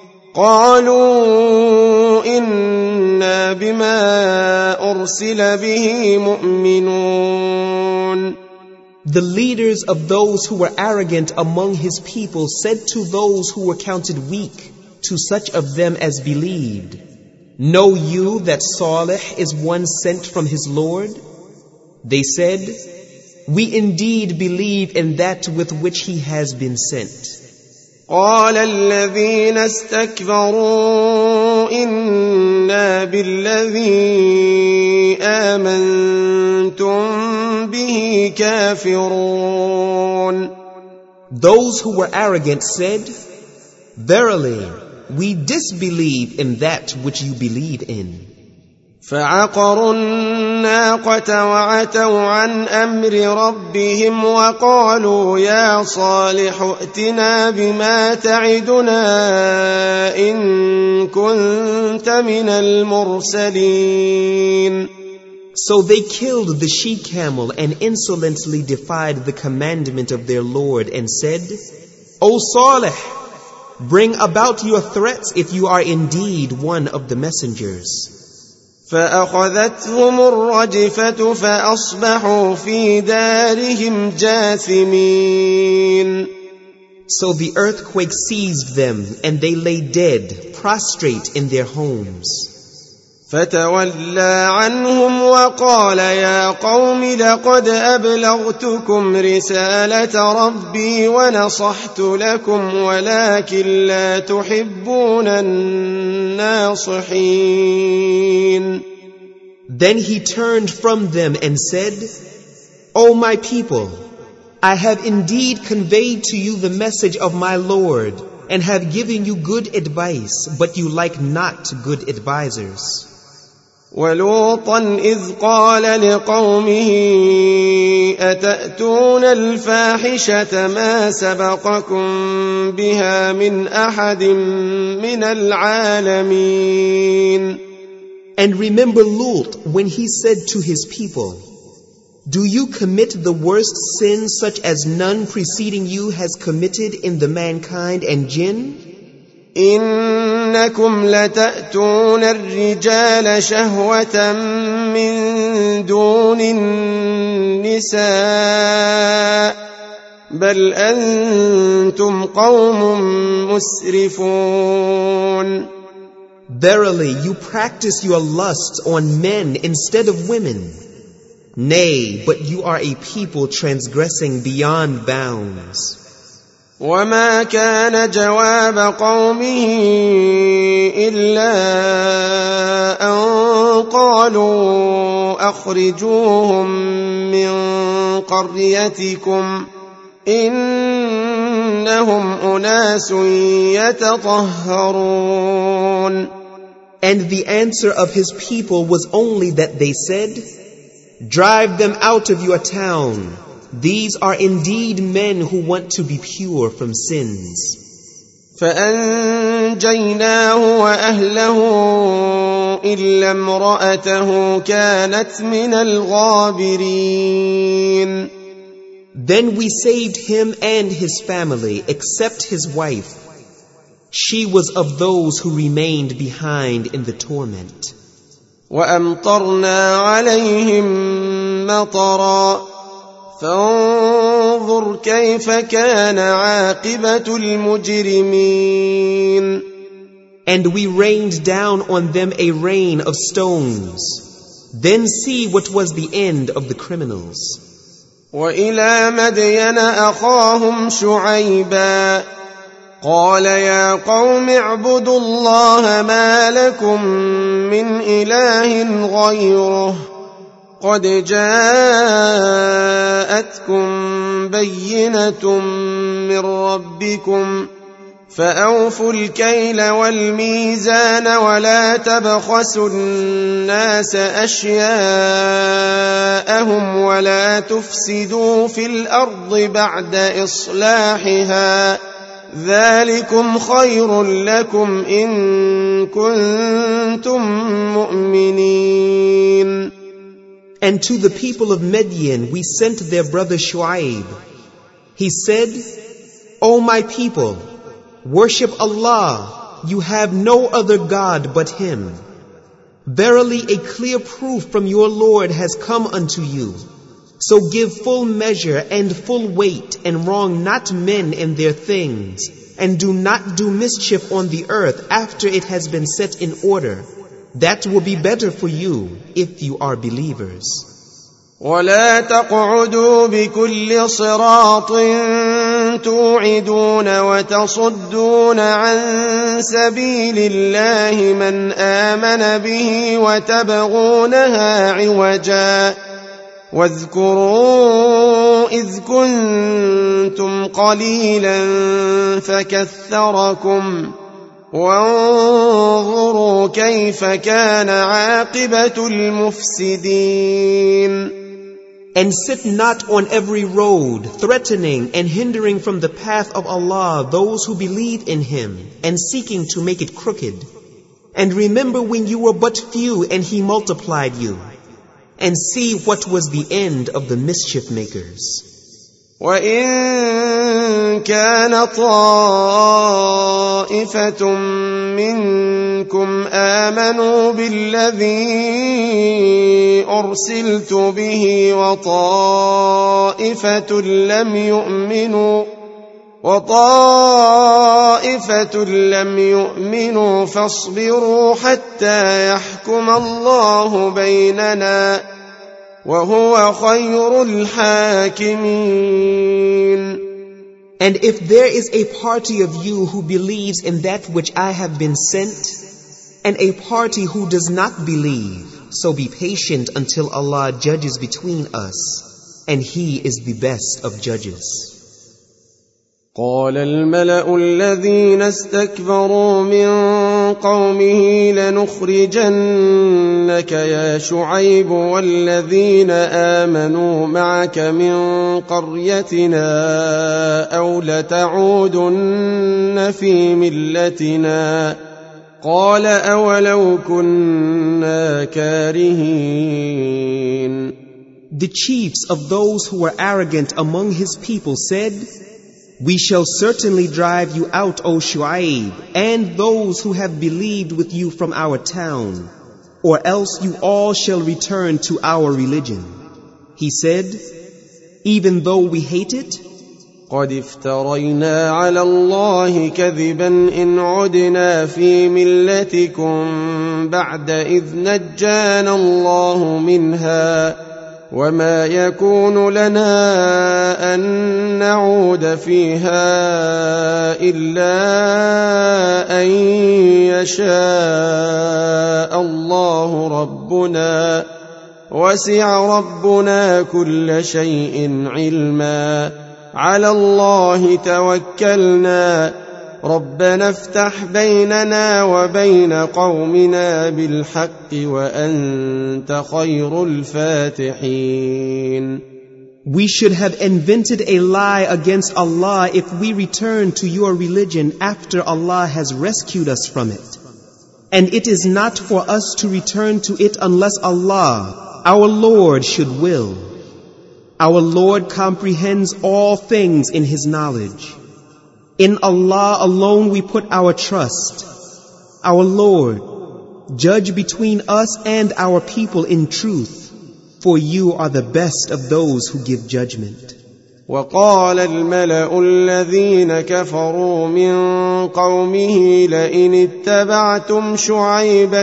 قالوا إنا بما أرسل به مؤمنون. The leaders of those who were arrogant among his people said to those who were counted weak, to such of them as believed, Know you that Salih is one sent from his Lord? They said, We indeed believe in that with which he has been sent. قال الذين استكبروا إنا بالذي آمنتم به كافرون. Those who were arrogant said, Verily, we disbelieve in that which you believe in. فعقروا الناقة وعتوا عن أمر ربهم وقالوا يا صالح ائتنا بما تعدنا إن كنت من المرسلين. So they killed the she-camel and insolently defied the commandment of their Lord and said, O Salih, bring about your threats if you are indeed one of the messengers. فأخذتهم الرجفة فأصبحوا في دارهم جاثمين. So the earthquake seized them and they lay dead, prostrate in their homes. فتولى عنهم وقال يا قوم لقد أبلغتكم رسالة ربي ونصحت لكم ولكن لا تحبون الناصحين. Then he turned from them and said, O my people, I have indeed conveyed to you the message of my Lord and have given you good advice, but you like not good advisers. ولوطا إذ قال لقومه أتأتون الفاحشة ما سبقكم بها من أحد من العالمين. And remember Lut when he said to his people, Do you commit the worst sin such as none preceding you has committed in the mankind and jinn? إنكم لتأتون الرجال شهوة من دون النساء بل أنتم قوم مسرفون. Verily, you practice your lusts on men instead of women. Nay, but you are a people transgressing beyond bounds. وما كان جواب قومه إلا أن قالوا أخرجوهم من قريتكم إنهم أناس يتطهرون. And the answer of his people was only that they said, Drive them out of your town. These are indeed men who want to be pure from sins. فأنجيناه وأهله إلا امرأته كانت من الغابرين. Then we saved him and his family, except his wife. She was of those who remained behind in the torment. وأمطرنا عليهم مطرا فانظر كيف كان عاقبة المجرمين. And we rained down on them a rain of stones. Then see what was the end of the criminals. وإلى مدين أخاهم شعيبا قال يا قوم اعبدوا الله ما لكم من إله غيره قد جاءتكم بينة من ربكم فأوفوا الكيل والميزان ولا تبخسوا الناس أشياءهم ولا تفسدوا في الأرض بعد إصلاحها ذلكم خير لكم إن كنتم مؤمنين. And to the people of Midian we sent their brother Shu'aib. He said, O my people, worship Allah, you have no other God but Him. Verily a clear proof from your Lord has come unto you. So give full measure and full weight, and wrong not men in their things, and do not do mischief on the earth after it has been set in order. That will be better for you if you are believers. ولا تقعدوا بكل صراط توعدون وتصدون عن سبيل الله من آمن به وتبغونها عوجا واذكروا إذ كنتم قليلا فكثركم وانظروا كيف كان عاقبة المفسدين. And sit not on every road, threatening and hindering from the path of Allah those who believe in Him, and seeking to make it crooked. And remember when you were but few and He multiplied you. And see what was the end of the mischief makers. وَإِن كَانَ طَائِفَةٌ مِّنكُمْ آمَنُوا بِالَّذِي أُرْسِلْتُ بِهِ وَطَائِفَةٌ وطائفة لم يؤمنوا فاصبروا حتى يحكم الله بيننا وهو خير الحاكمين. And if there is a party of you who believes in that which I have been sent, and a party who does not believe, so be patient until Allah judges between us, and He is the best of judges. قال الملأ الذين استكبروا من قومه لنخرجنك يا شعيب والذين آمنوا معك من قريتنا أو لتعودن في ملتنا قال أولو كنا كارهين. The chiefs of those who were arrogant among his people said, "We shall certainly drive you out, O Shu'aib, and those who have believed with you from our town, or else you all shall return to our religion." He said, "Even though we hate it, قد افترينا على الله كذبا إن عدنا في ملتكم بعد إذ نجانا الله منها وما يكون لنا أن نعود فيها إلا أن يشاء الله ربنا وسع ربنا كل شيء علما على الله توكلنا ربنا افتح بيننا وبين قومنا بالحق وأنت خير الفاتحين. we should have invented a lie against Allah if we return to your religion after Allah has rescued us from it. And it is not for us to return to it unless Allah, our Lord, should will. Our Lord comprehends all things in His knowledge. In Allah alone we put our trust. Our Lord, judge between us and our people in truth, for you are the best of those who give judgment. وقال الملأ الذين كفروا من قومه لئن اتبعتم شعيبا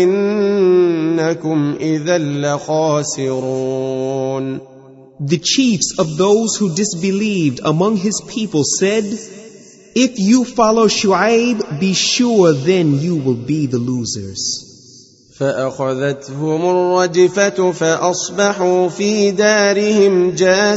إنكم إذا لخاسرون. The chiefs of those who disbelieved among his people said, "If you follow Shu'aib, be sure then you will be the losers." فأخذتهم الرجفة فأصبحوا في دارهم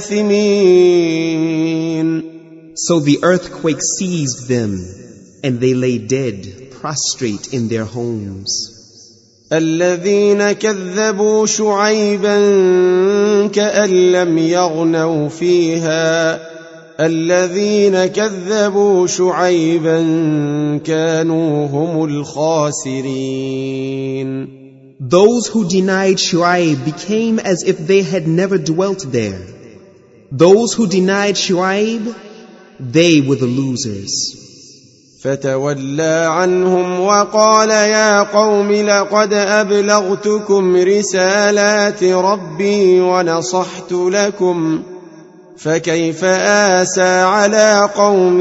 جاثمين. So the earthquake seized them, and they lay dead, prostrate in their homes. الذين كذبوا شعيبا كأن لم يغنوا فيها الذين كذبوا شعيبا كانوا هم الخاسرين. Those who denied Shu'aib became as if they had never dwelt there. Those who denied Shu'aib, they were the losers. فتولى عنهم وقال يا قوم لقد أبلغتكم رسالات ربي ونصحت لكم فكيف آسى على قوم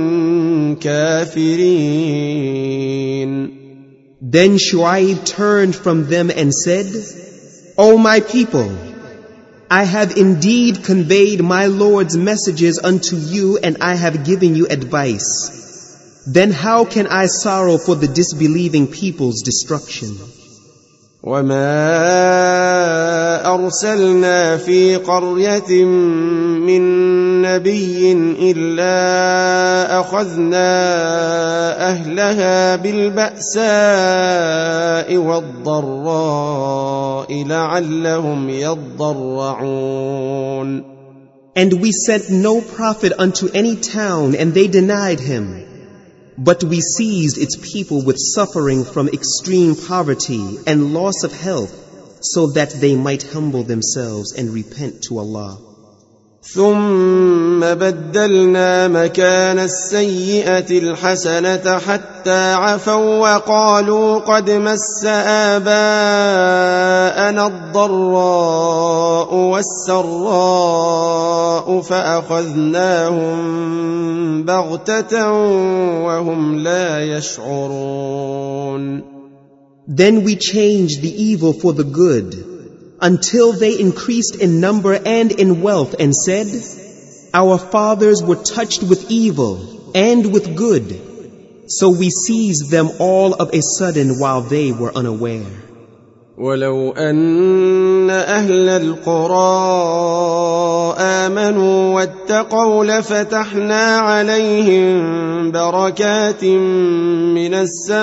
كافرين. Then Shu'aib turned from them and said, "O my people, I have indeed conveyed my Lord's messages unto you and I have given you advice. Then how can I sorrow for the disbelieving people's destruction?" وما أرسلنا في قرية من نبي إلا أخذنا أهلها بالبأساء والضراء لعلهم يضرعون. And we sent no prophet unto any town, and they denied him. But we seized its people with suffering from extreme poverty and loss of health, so that they might humble themselves and repent to Allah. ثم بدلنا مكان السيئة الحسنة حتى عفوا وقالوا قد مس آباءنا الضراء والسراء فأخذناهم بغتة وهم لا يشعرون. Then we changed the evil for the good, until they increased in number and in wealth and said, our fathers were touched with evil and with good, so we seized them all of a sudden while they were unaware. ولو أن أهل القرى آمنوا واتقوا لفتحنا عليهم بركات من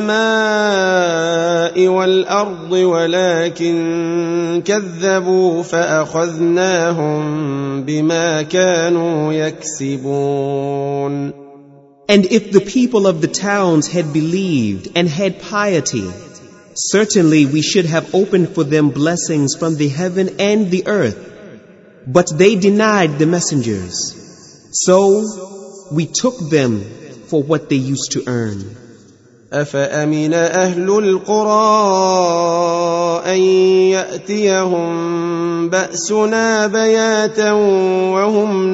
السماء والأرض ولكن كذبوا فأخذناهم بما كانوا يكسبون. And if the people of the towns had believed and had piety, certainly we should have opened for them blessings from the heaven and the earth, but they denied the messengers. So we took them for what they used to earn. أفأمن أهل القرى أن يأتيهم بأسنا بياتا وهم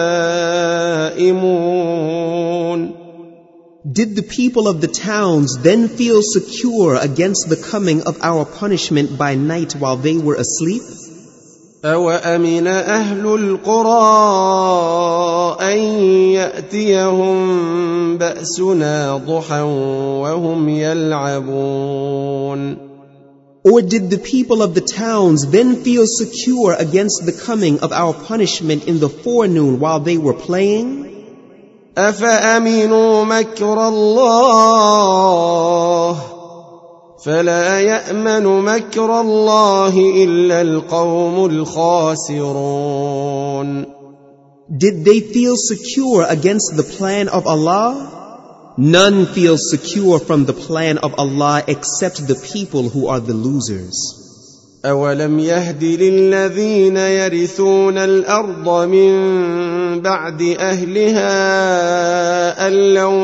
نائمون. Did the people of the towns then feel secure against the coming of our punishment by night while they were asleep? أَوَأَمِنَ أَهْلُ الْقُرَىٰ أَن يَأْتِيَهُم بَأْسُنَا ضُحًى وَهُمْ يَلْعَبُونَ. Or did the people of the towns then feel secure against the coming of our punishment in the forenoon while they were playing? أَفَأَمِنُوا مَكْرَ اللَّهِ فَلَا يَأْمَنُ مَكْرَ اللَّهِ إِلَّا الْقَوْمُ الْخَاسِرُونَ. Did they feel secure against the plan of Allah? None feel secure from the plan of Allah except the people who are the losers. أَوَلَمْ يَهْدِ لِلَّذِينَ يَرِثُونَ الْأَرْضَ مِن بَعْدِ أَهْلِهَا أَن لَّوْ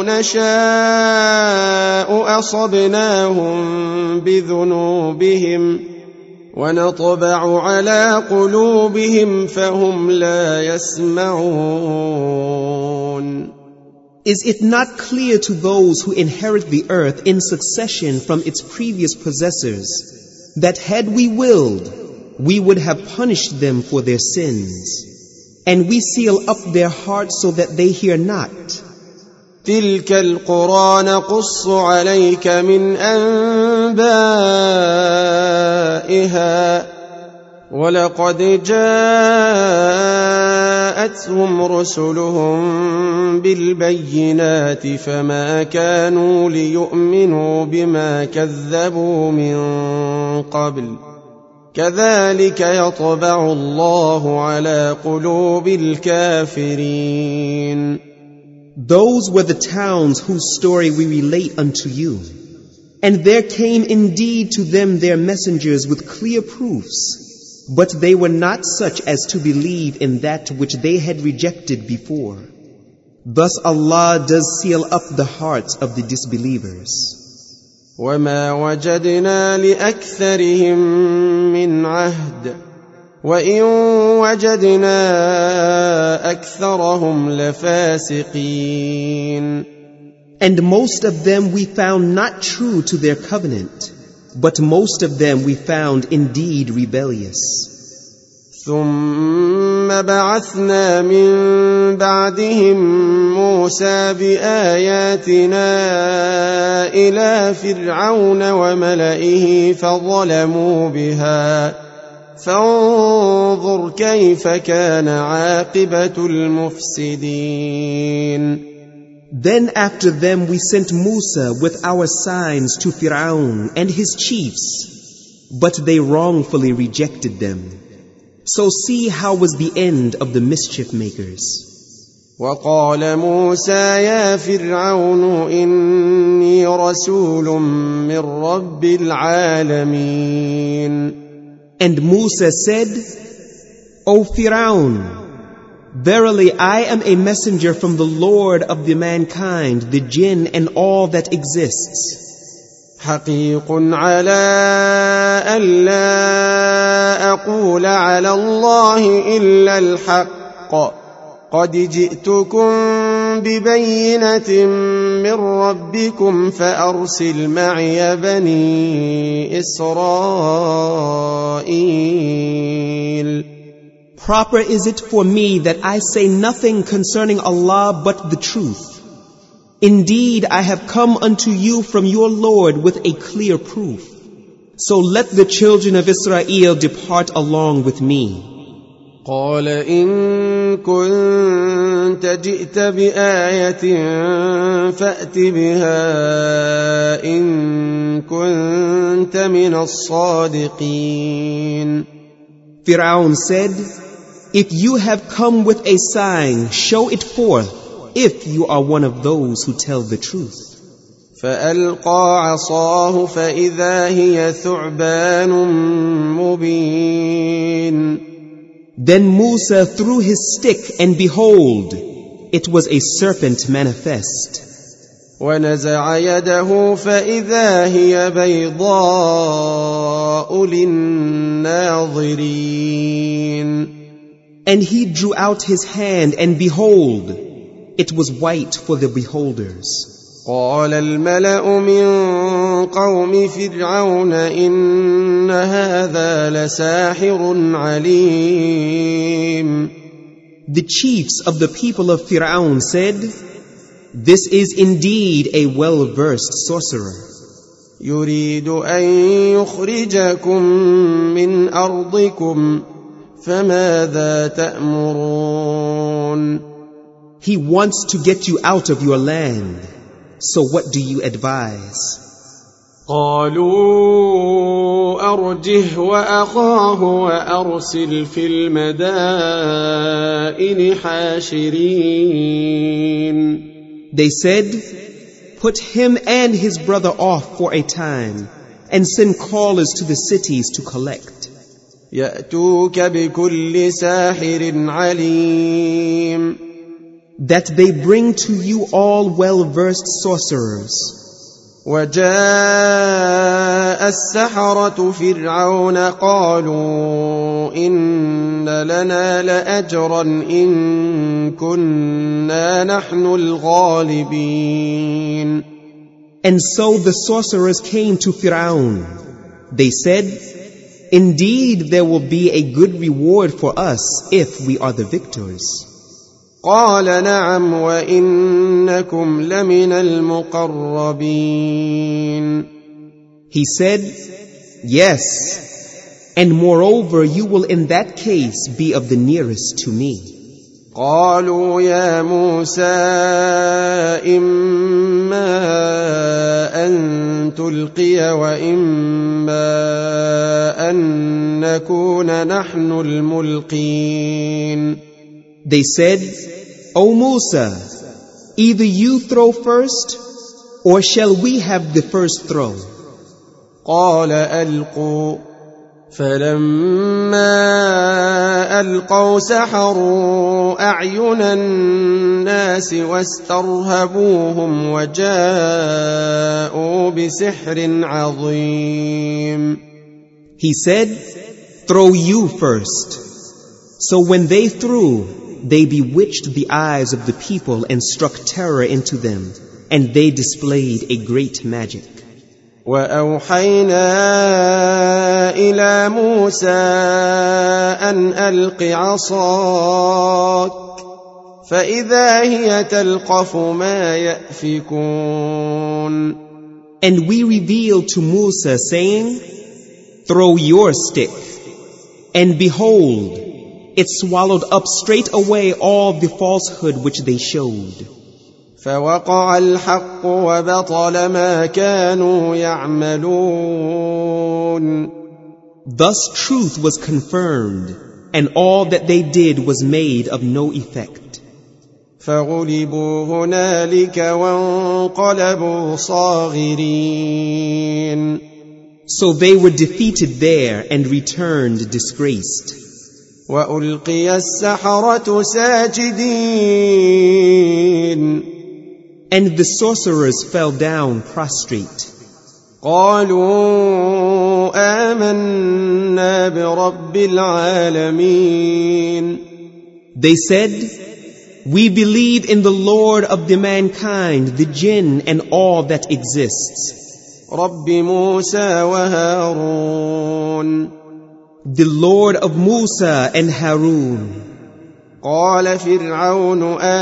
نَشَاءُ أَصَبْنَاهُم بِذُنُوبِهِمْ وَنَطْبَعُ عَلَىٰ قُلُوبِهِمْ فَهُمْ لَا يَسْمَعُونَ. Is it not clear to those who inherit the earth in succession from its previous possessors that had we willed, we would have punished them for their sins, and we seal up their hearts so that they hear not? تِلْكَ الْقُرَىٰ نَقُصُّ عَلَيْكَ مِنْ أَنبَائِهَا وَلَقَدْ جَاءَتْهُمْ رُسُلُهُم بِالْبَيِّنَاتِ فَمَا كَانُوا لِيُؤْمِنُوا بِمَا كَذَّبُوا مِن قَبْلُ كَذَلِكَ يَطْبَعُ اللَّهُ عَلَىٰ قُلُوبِ الْكَافِرِينَ. Those were the towns whose story we relate unto you. And there came indeed to them their messengers with clear proofs, but they were not such as to believe in that which they had rejected before. Thus Allah does seal up the hearts of the disbelievers. وَمَا وَجَدْنَا لِأَكْثَرِهِم مِّنْ عَهْدٍ وَإِن وَجَدْنَا أَكْثَرَهُمْ لَفَاسِقِينَ. And most of them we found not true to their covenant, but most of them we found indeed rebellious. ثُمَّ بَعَثْنَا مِن بَعْدِهِم مُّوسَىٰ بِآيَاتِنَا إِلَىٰ فِرْعَوْنَ وَمَلَئِهِ فَظَلَمُوا بِهَا فَانظُرْ كَيْفَ كَانَ عَاقِبَةُ الْمُفْسِدِينَ. Then after them we sent Musa with our signs to Fir'aun and his chiefs, but they wrongfully rejected them. So see how was the end of the mischief makers. وقال موسى يا فرعون إني رسول من رب العالمين. And Musa said, O Fir'aun, Verily, I am a messenger from the Lord of the mankind, the jinn and all that exists. حقيق على ألا أقول على الله إلا الحق قد جئتكم ببينة من ربكم فأرسل معي بني إسرائيل. Proper is it for me that I say nothing concerning Allah but the truth. Indeed, I have come unto you from your Lord with a clear proof. So let the children of Israel depart along with me. قال إن كنت جئت بآية فأت بها إن كنت من الصادقين. Fir'aun said, if you have come with a sign, show it forth, if you are one of those who tell the truth. فألقى عصاه فإذا هي ثعبان مبين. Then Musa threw his stick, and behold, it was a serpent manifest. ونزع يده فإذا هي بيضاء للناظرين. And he drew out his hand, and behold, it was white for the beholders. قال الملأ من قوم فرعون إن هذا لساحر عليم. The chiefs of the people of Fir'aun said, this is indeed a well-versed sorcerer. يريد أن يخرجكم من أرضكم فماذا تأمرون. He wants to get you out of your land. So what do you advise? قالوا أرجه وأخاه وأرسل في المدائن حاشرين. They said, put him and his brother off for a time, and send callers to the cities to collect. يأتوك بكل ساحر عليم. That they bring to you all well-versed sorcerers. وجاء السحرة فرعون قالوا إن لنا لأجرا إن كنا نحن الغالبين. And so the sorcerers came to Fir'aun. They said, indeed there will be a good reward for us if we are the victors. قال نعم وإنكم لمن المقربين. He said, yes, and moreover you will in that case be of the nearest to me. قالوا يا موسى إما أن تلقي وإما أن نكون نحن الملقين. They said, O Musa, either you throw first, or shall we have the first throw? قال ألقوا. فلما ألقوا سحروا أعين الناس واسترهبوهم وجاءوا بسحر عظيم. He said, throw you first. So when they threw, they bewitched the eyes of the people and struck terror into them, and they displayed a great magic. وأوحينا إلى موسى أن ألق عصاك فإذا هي تلقف ما يأفكون. And we revealed to Musa, saying, throw your stick, and behold, it swallowed up straight away all the falsehood which they showed. فوقع الحق وبطل ما كانوا يعملون. Thus truth was confirmed, and all that they did was made of no effect. فغلبوا هنالك وانقلبوا صاغرين. So they were defeated there and returned disgraced. وألقي السحرة ساجدين And the sorcerers fell down prostrate. قالوا آمنا برب العالمين. They said, "We believe in the Lord of the mankind, the jinn, and all that exists." رب موسى وهارون. The Lord of Musa and Harun. قال فرعون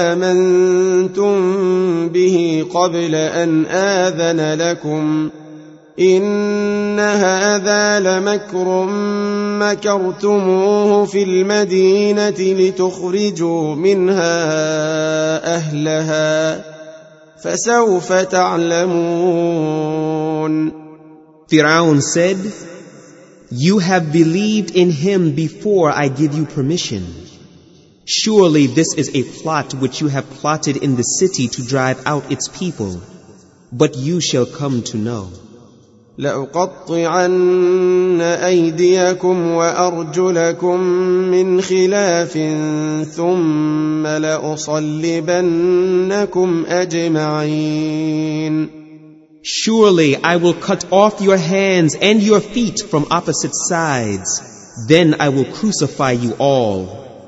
آمنتم به قبل أن آذن لكم إن هذا لمكر مكرتموه في المدينة لتخرجوا منها أهلها فسوف تعلمون. Pharaoh said, "You have believed in him before I give you permission. Surely this is a plot which you have plotted in the city to drive out its people, but you shall come to know. لأقطعن أيديكم وأرجلكم من خلاف ثم لأصلبنكم أجمعين. Surely I will cut off your hands and your feet from opposite sides. Then I will crucify you all."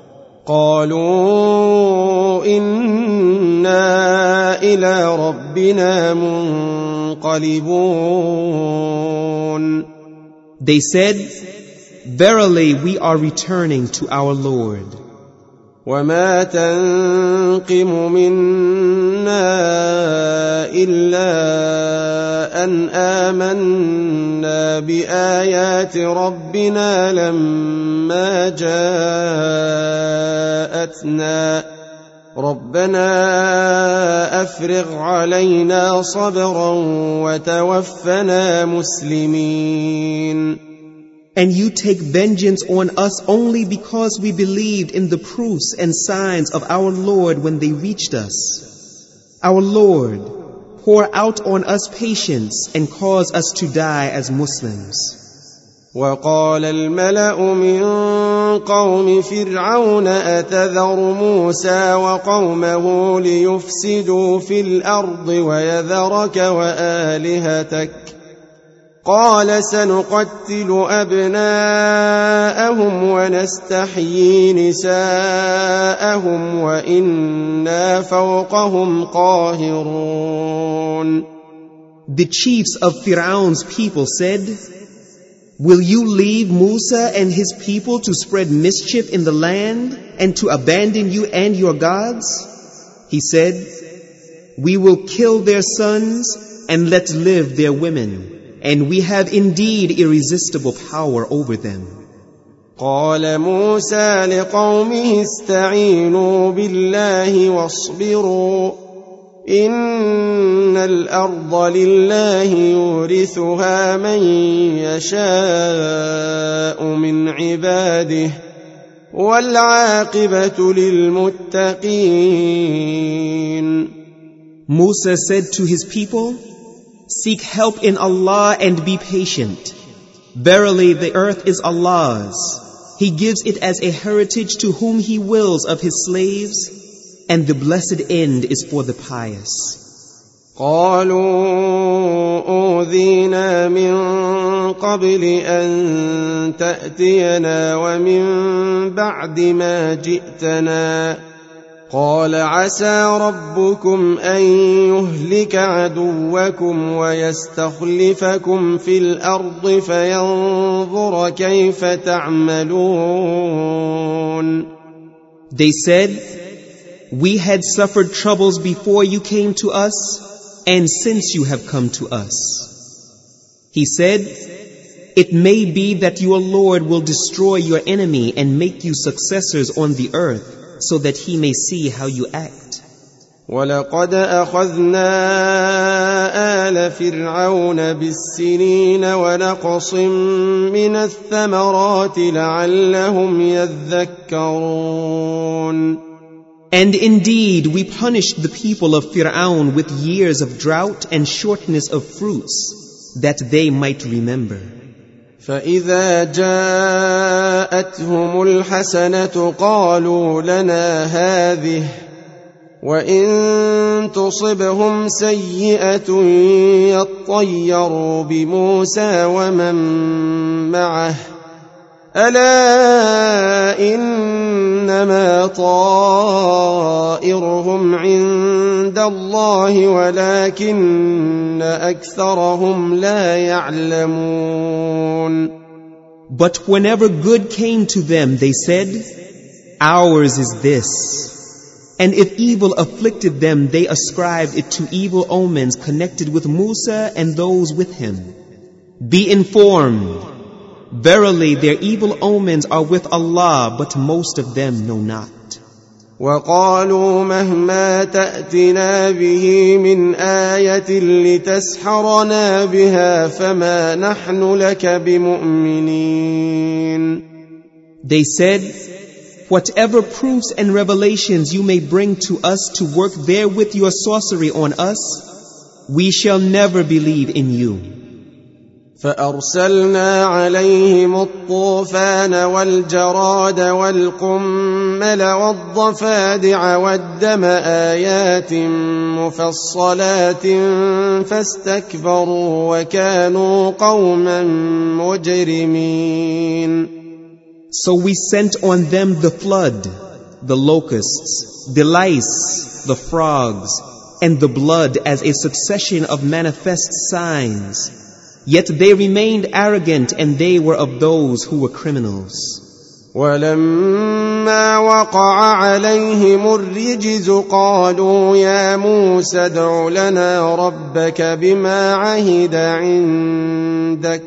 قالوا إنا إلى ربنا منقلبون. They said, "Verily we are returning to our Lord." وما تنقم منا إلا أن آمنا بآيات ربنا لما جاءتنا ربنا أفرغ علينا صبرا وتوفنا مسلمين. And you take vengeance on us only because we believed in the proofs and signs of our Lord when they reached us. Our Lord, pour out on us patience and cause us to die as Muslims. وقال الملأ من قوم فرعون أتذر موسى وقومه ليفسدوا في الأرض ويذرك وآلهتك قال سنقتل أبناءهم ونستحيي نساءهم وإنا فوقهم قاهرون. The chiefs of Pharaoh's people said, "Will you leave Musa and his people to spread mischief in the land and to abandon you and your gods?" He said, "We will kill their sons and let live their women. And we have indeed irresistible power over them." قال موسى لقومه استعينوا بالله واصبروا إن الأرض لله يورثها من يشاء من عباده والعاقبة للمتقين. Musa said to his people, "Seek help in Allah and be patient. Verily the earth is Allah's. He gives it as a heritage to whom He wills of His slaves, and the blessed end is for the pious." قالوا أوذينا من قبل أن تأتينا ومن بعد ما جئتنا قال عسى ربكم أن يهلك عدوكم ويستخلفكم في الأرض فينظر كيف تعملون. They said, "We had suffered troubles before you came to us, and since you have come to us." He said, "It may be that your Lord will destroy your enemy and make you successors on the earth, so that He may see how you act." وَلَقَدْ أَخَذْنَا آلَ فِرْعَوْنَ بِالسِّنِينَ وَنَقْصٍ مِّنَ الثَّمَرَاتِ لَعَلَّهُمْ يَذَّكَّرُونَ. And indeed we punished the people of Fir'aun with years of drought and shortness of fruits, that they might remember. فإذا جاءتهم الحسنة قالوا لنا هذه وإن تصبهم سيئة يطيروا بموسى ومن معه ألا إنما طائرهم عند الله ولكن أكثرهم لا يعلمون. But whenever good came to them, they said, "Ours is this." And if evil afflicted them, they ascribed it to evil omens connected with Musa and those with him. Be informed, verily their evil omens are with Allah, but most of them know not. وقالوا مهما تأتنا به من آية لتسحرنا بها فما نحن لك بمؤمنين. They said, whatever proofs and revelations you may bring to us to work therewith your sorcery on us, we shall never believe in you. فأرسلنا عليهم الطوفان والجراد والقمل والضفادع والدم آيات مفصلات فاستكبروا وكانوا قوما مجرمين. So we sent on them the flood, the locusts, the lice, the frogs, and the blood as a succession of manifest signs. Yet they remained arrogant and they were of those who were criminals. ولما وقع عليهم الرجز قالوا يا موسى ادع لنا ربك بما عهد عندك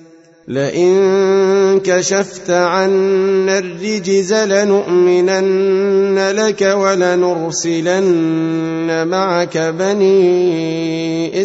لئن كشفت عنا الرجز لنؤمنن لك ولنرسلن معك بني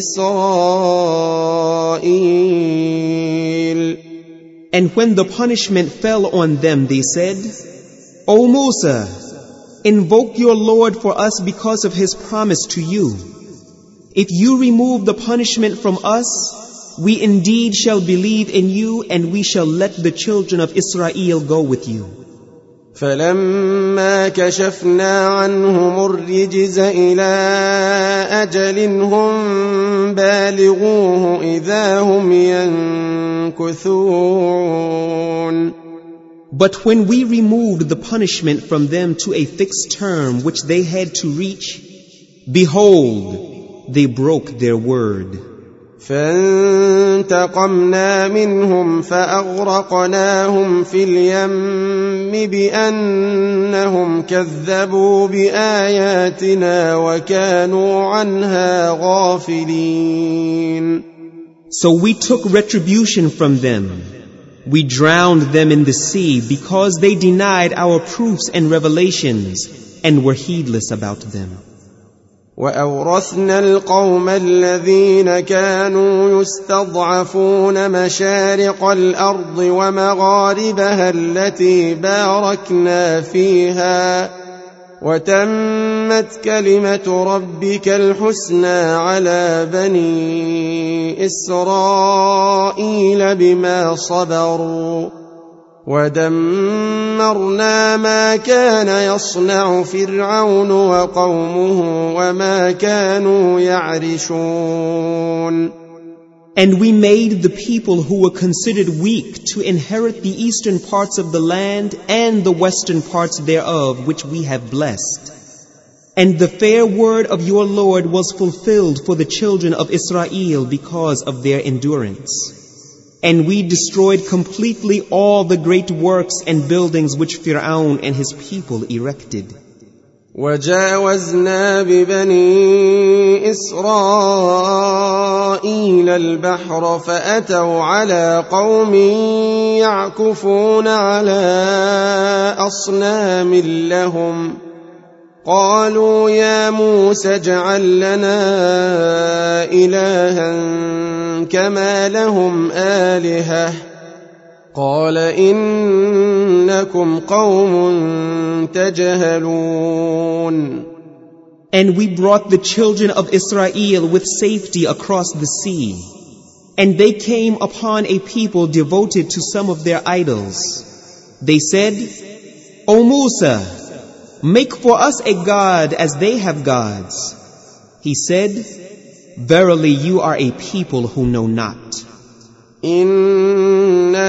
إسرائيل. And when the punishment fell on them, they said, O Musa, invoke your Lord for us because of his promise to you. If you remove the punishment from us, we indeed shall believe in you, and we shall let the children of Israel go with you. فلما كشفنا عنهم الرجز إلى أجل هم بالغوه إذا هم ينكثون. But when we removed the punishment from them to a fixed term which they had to reach, behold, they broke their word. فانتقمنا منهم فأغرقناهم في اليم بأنهم كذبوا بآياتنا وكانوا عنها غافلين. So we took retribution from them. We drowned them in the sea because they denied our proofs and revelations and were heedless about them. وأورثنا القوم الذين كانوا يستضعفون مشارق الأرض ومغاربها التي باركنا فيها وتمت كلمة ربك الحسنى على بني إسرائيل بما صبروا ودمرنا ما كان يصنع فرعون وقومه وما كانوا يعرشون. And we made the people who were considered weak to inherit the eastern parts of the land and the western parts thereof, which we have blessed. And the fair word of your Lord was fulfilled for the children of Israel because of their endurance. And we destroyed completely all the great works and buildings which Fir'aun and his people erected. وجاوزنا ببني إسرائيل البحر فأتوا على قوم يعكفون على أصنام لهم قالوا يا موسى اجعل لنا إلها كما لهم آلهة قال إنكم قوم تجهلون. And we brought the children of Israel with safety across the sea. And they came upon a people devoted to some of their idols. They said, O Musa, make for us a god as they have gods. He said, Verily you are a people who know not. إن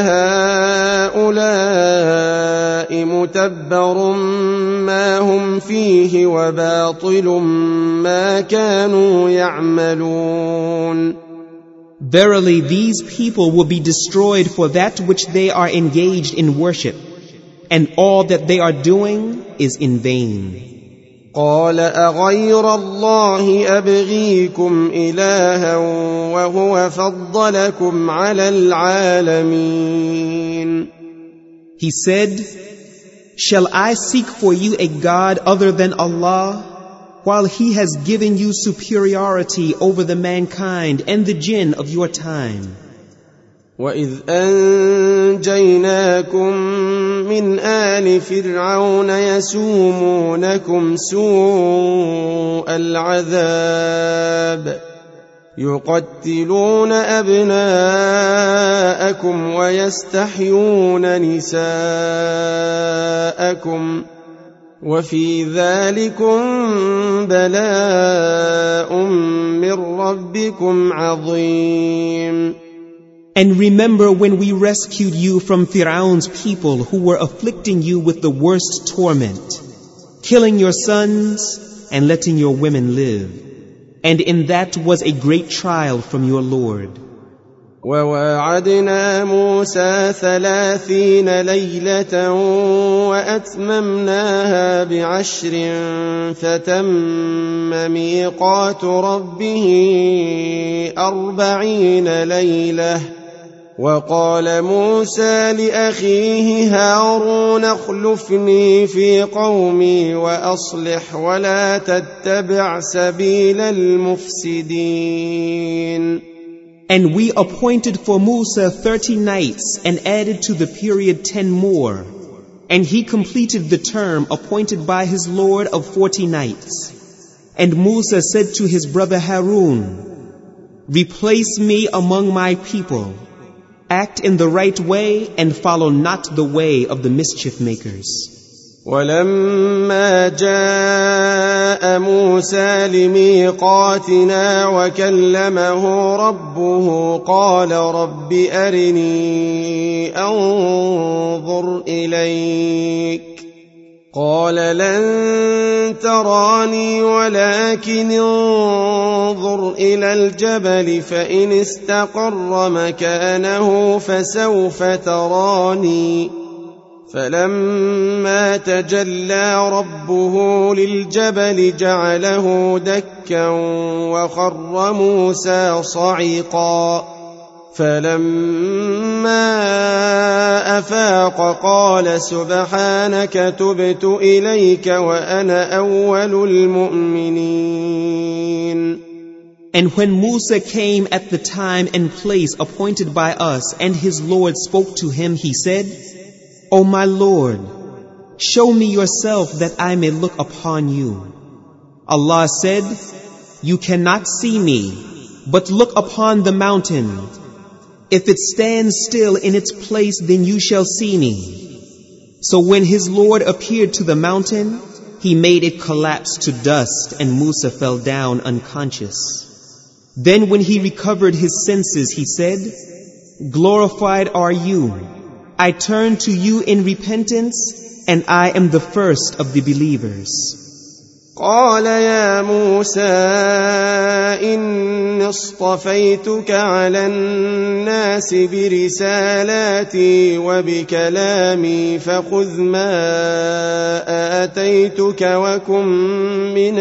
هؤلاء متبر ما هم فيه وباطل ما كانوا يعملون. Verily these people will be destroyed for that which they are engaged in worship, and all that they are doing is in vain. قال أغير الله أبغيكم إلها وهو فضلكم على العالمين. He said, Shall I seek for you a God other than Allah, while He has given you superiority over the mankind and the jinn of your time? وَإِذْ أَنْجَيْنَاكُمْ مِنْ آلِ فِرْعَوْنَ يَسُومُونَكُمْ سُوءَ الْعَذَابِ يُقَتِّلُونَ أَبْنَاءَكُمْ وَيَسْتَحْيُونَ نِسَاءَكُمْ وَفِي ذَلِكُمْ بَلَاءٌ مِّن رَّبِّكُمْ عَظِيمٌ. And remember when we rescued you from Fir'aun's people who were afflicting you with the worst torment, killing your sons and letting your women live. And in that was a great trial from your Lord. وَوَاعَدْنَا مُوسَى 30 لَيْلَةً وَأَتْمَمْنَاهَا ب10 فَتَمَّ مِيقَاتُ رَبِّهِ 40 لَيْلَةً. وقال موسى لأخيه هارون اخلفني في قومي وأصلح ولا تتبع سبيل المفسدين. And we appointed for Musa 30 nights and added to the period 10 more. And he completed the term appointed by his Lord of 40 nights. And Musa said to his brother Harun, Replace me among my people. Act in the right way and follow not the way of the mischief makers. ولما جاء موسى لميقاتنا وكلمه ربه قال رب أرني أنظر إليك قال لن تراني ولكن انظر إلى الجبل فإن استقر مكانه فسوف تراني فلما تجلى ربه للجبل جعله دكا وخر موسى صعقا فلما أفاق قال سبحانك تبت إليك وأنا أول المؤمنين. And when Musa came at the time and place appointed by us and his Lord spoke to him, he said, O my Lord, show me yourself that I may look upon you. Allah said, You cannot see me, but look upon the mountain. If it stands still in its place, then you shall see me. So when his Lord appeared to the mountain, he made it collapse to dust, and Musa fell down unconscious. Then when he recovered his senses, he said, Glorified are you. I turn to you in repentance, and I am the first of the believers. قال يا موسى إني اصطفيتك على الناس برسالاتي وبكلامي فخذ ما آتيتك وكن من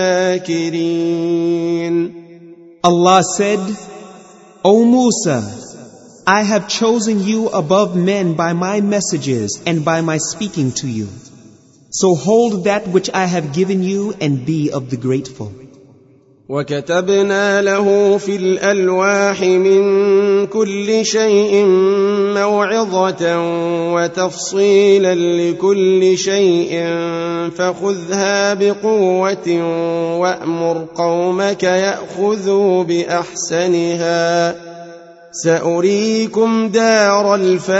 الشاكرين. Allah said, O Musa, I have chosen you above men by my messages and by my speaking to you. So hold that which I have given you and be of the grateful. وكتبنا له في الألواح من كل شيء موعظة وتفصيلا لكل شيء فخذها بقوة وأمر قومك يأخذوا بأحسنها سأريكم دار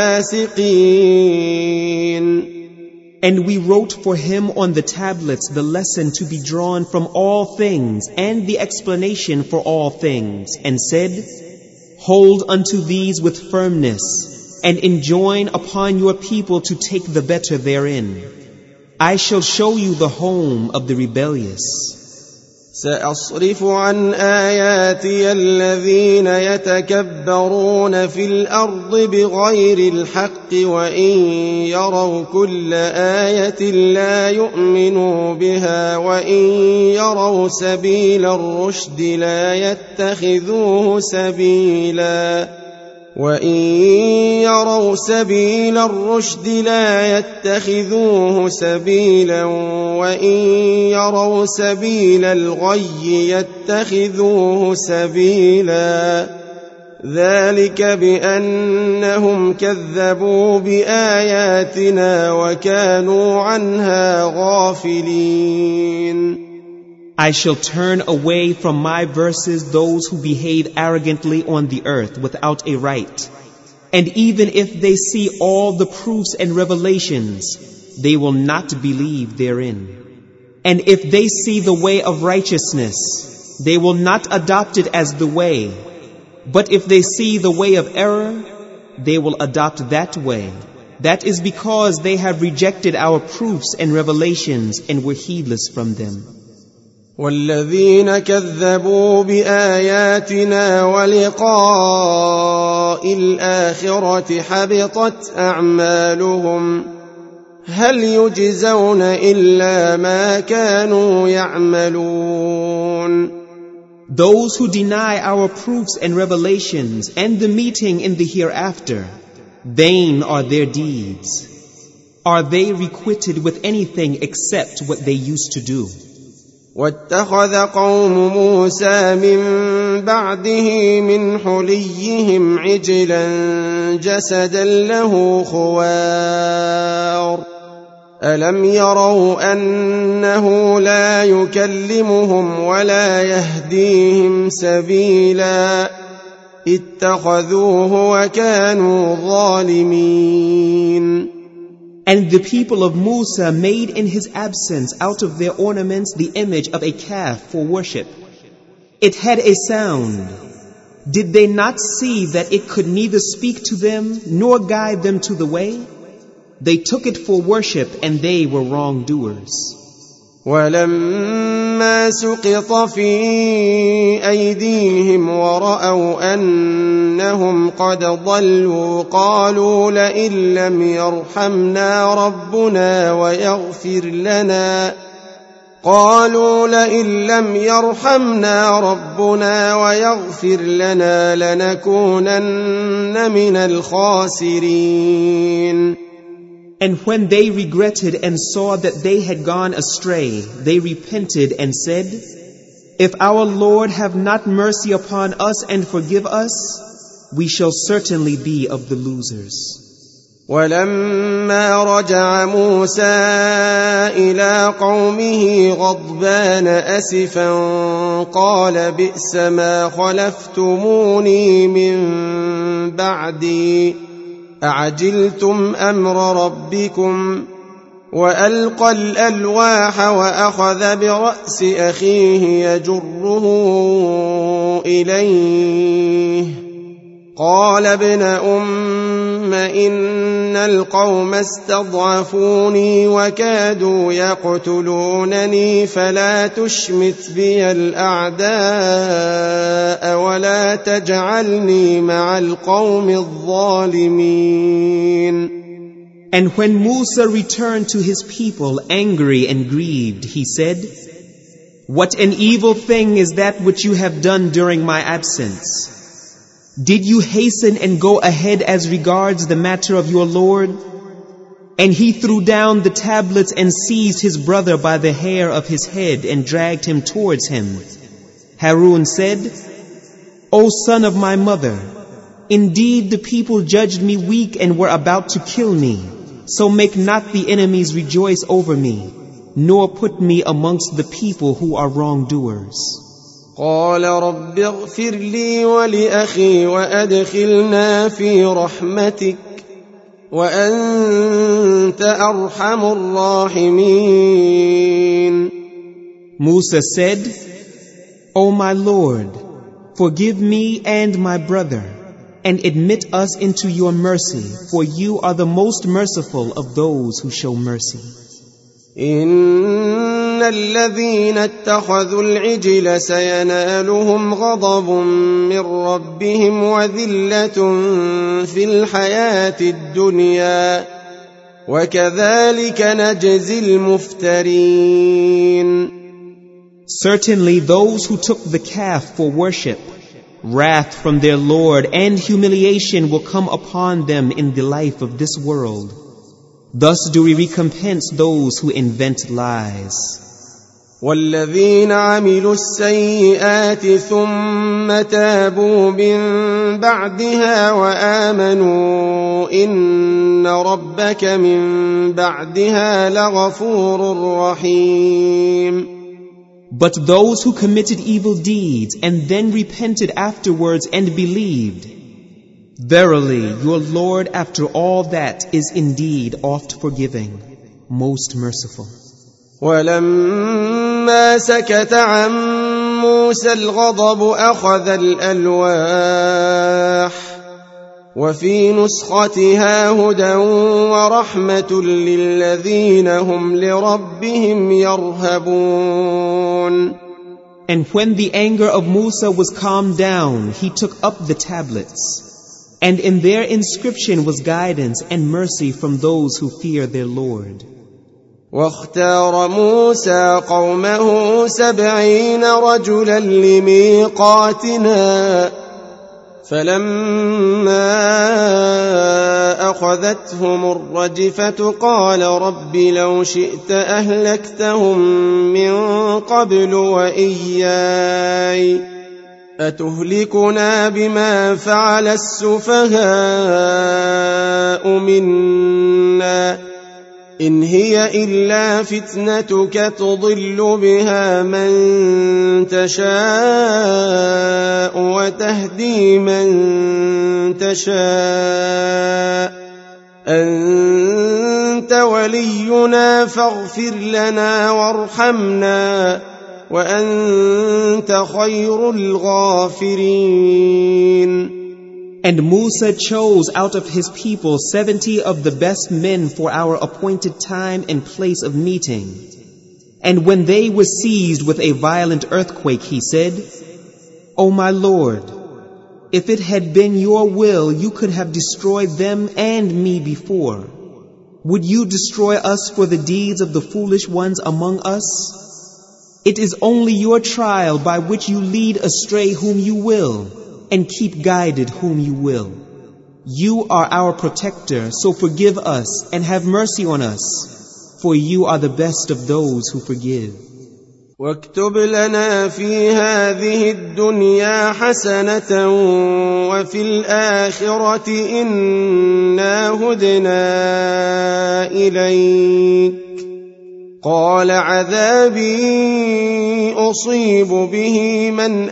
الفاسقين. And we wrote for him on the tablets the lesson to be drawn from all things and the explanation for all things, and said, hold unto these with firmness, and enjoin upon your people to take the better therein. I shall show you the home of the rebellious. سأصرف عن آياتي الذين يتكبرون في الأرض بغير الحق وإن يروا كل آية لا يؤمنوا بها وإن يروا سبيل الرشد لا يتخذوه سبيلا وإن يروا سبيل الرشد لا يتخذوه سبيلا وإن يروا سبيل الغي يتخذوه سبيلا ذلك بأنهم كذبوا بآياتنا وكانوا عنها غافلين. I shall turn away from my verses those who behave arrogantly on the earth without a right. And even if they see all the proofs and revelations, they will not believe therein. And if they see the way of righteousness, they will not adopt it as the way. But if they see the way of error, they will adopt that way. That is because they have rejected our proofs and revelations and were heedless from them. والذين كذبوا بآياتنا ولقاء الآخرة حبطت أعمالهم هل يجزون إلا ما كانوا يعملون. Those who deny our proofs and revelations and the meeting in the hereafter, vain are their deeds. Are they requited with anything except what they used to do? واتخذ قوم موسى من بعده من حليهم عجلا جسدا له خوار ألم يروا أنه لا يكلمهم ولا يهديهم سبيلا اتخذوه وكانوا ظالمين. And the people of Musa made in his absence out of their ornaments the image of a calf for worship. It had a sound. Did they not see that it could neither speak to them nor guide them to the way? They took it for worship and they were wrongdoers. ولما سقط في أيديهم ورأوا أنهم قد ضلوا قالوا لئن لم يرحمنا ربنا ويغفر لنا لنكونن من الخاسرين. And when they regretted and saw that they had gone astray, they repented and said, if our Lord have not mercy upon us and forgive us, we shall certainly be of the losers. ولما رجع موسى إلى قومه غضبان أسفا قال بئس ما خلفتموني من بعدي أعجلتم أمر ربكم وألقى الألواح وأخذ برأس أخيه يجره إليه قال ابن أم إن القوم استضعفوني وكادوا يقتلونني فلا تشمت بي الأعداء ولا تجعلني مع القوم الظالمين. And when Musa returned to his people angry and grieved, he said, what an evil thing is that which you have done during my absence. Did you hasten and go ahead as regards the matter of your Lord? And he threw down the tablets and seized his brother by the hair of his head and dragged him towards him. Harun said, O son of my mother, indeed the people judged me weak and were about to kill me. So make not the enemies rejoice over me, nor put me amongst the people who are wrongdoers. قال رب اغفر لي ولأخي وأدخلنا في رحمتك وأنت أرحم الراحمين. Musa said, O my Lord, forgive me and my brother, and admit us into your mercy, for you are the most merciful of those who show mercy. إن الذين اتخذوا العجل سينالهم غضب من ربهم وذلة في الحياة الدنيا وكذلك نجزي المفترين. Certainly those who took the calf for worship, wrath from their Lord and humiliation will come upon them in the life of this world. Thus do we recompense those who invent lies. والذين عملوا السيئات ثم تابوا من بعدها وآمنوا إن ربك من بعدها لغفور رحيم. But those who committed evil deeds and then repented afterwards and believed, verily your Lord after all that is indeed oft forgiving, most merciful. ولما سكت عن موسى الغضب أخذ الألواح وفي نسختها هدى ورحمة للذين هم لربهم يرهبون. And when the anger of Musa was calmed down, he took up the tablets, and in their inscription was guidance and mercy from those who fear their Lord. واختار موسى قومه 70 رجلا لميقاتنا فلما أخذتهم الرجفة قال رب لو شئت أهلكتهم من قبل وإياي أتهلكنا بما فعل السفهاء منا إن هي إلا فتنتك تضل بها من تشاء وتهدي من تشاء أنت ولينا فاغفر لنا وارحمنا وأنت خير الغافرين. And Musa chose out of his people 70 of the best men for our appointed time and place of meeting. And when they were seized with a violent earthquake, he said, O my Lord, if it had been your will, you could have destroyed them and me before. Would you destroy us for the deeds of the foolish ones among us? It is only your trial by which you lead astray whom you will, and keep guided whom you will. You are our protector, so forgive us and have mercy on us, for you are the best of those who forgive. واكتب لنا في هذه الدنيا حسنة وفي الآخرة إنا هدنا إليك قال عذابي أصيب به من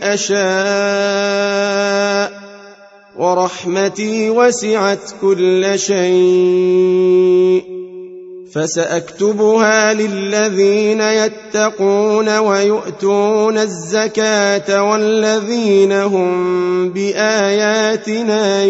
أشاء ورحمتي وسعت كل شيء فسأكتبها للذين يتقون ويؤتون الزكاة والذين هم بآياتنا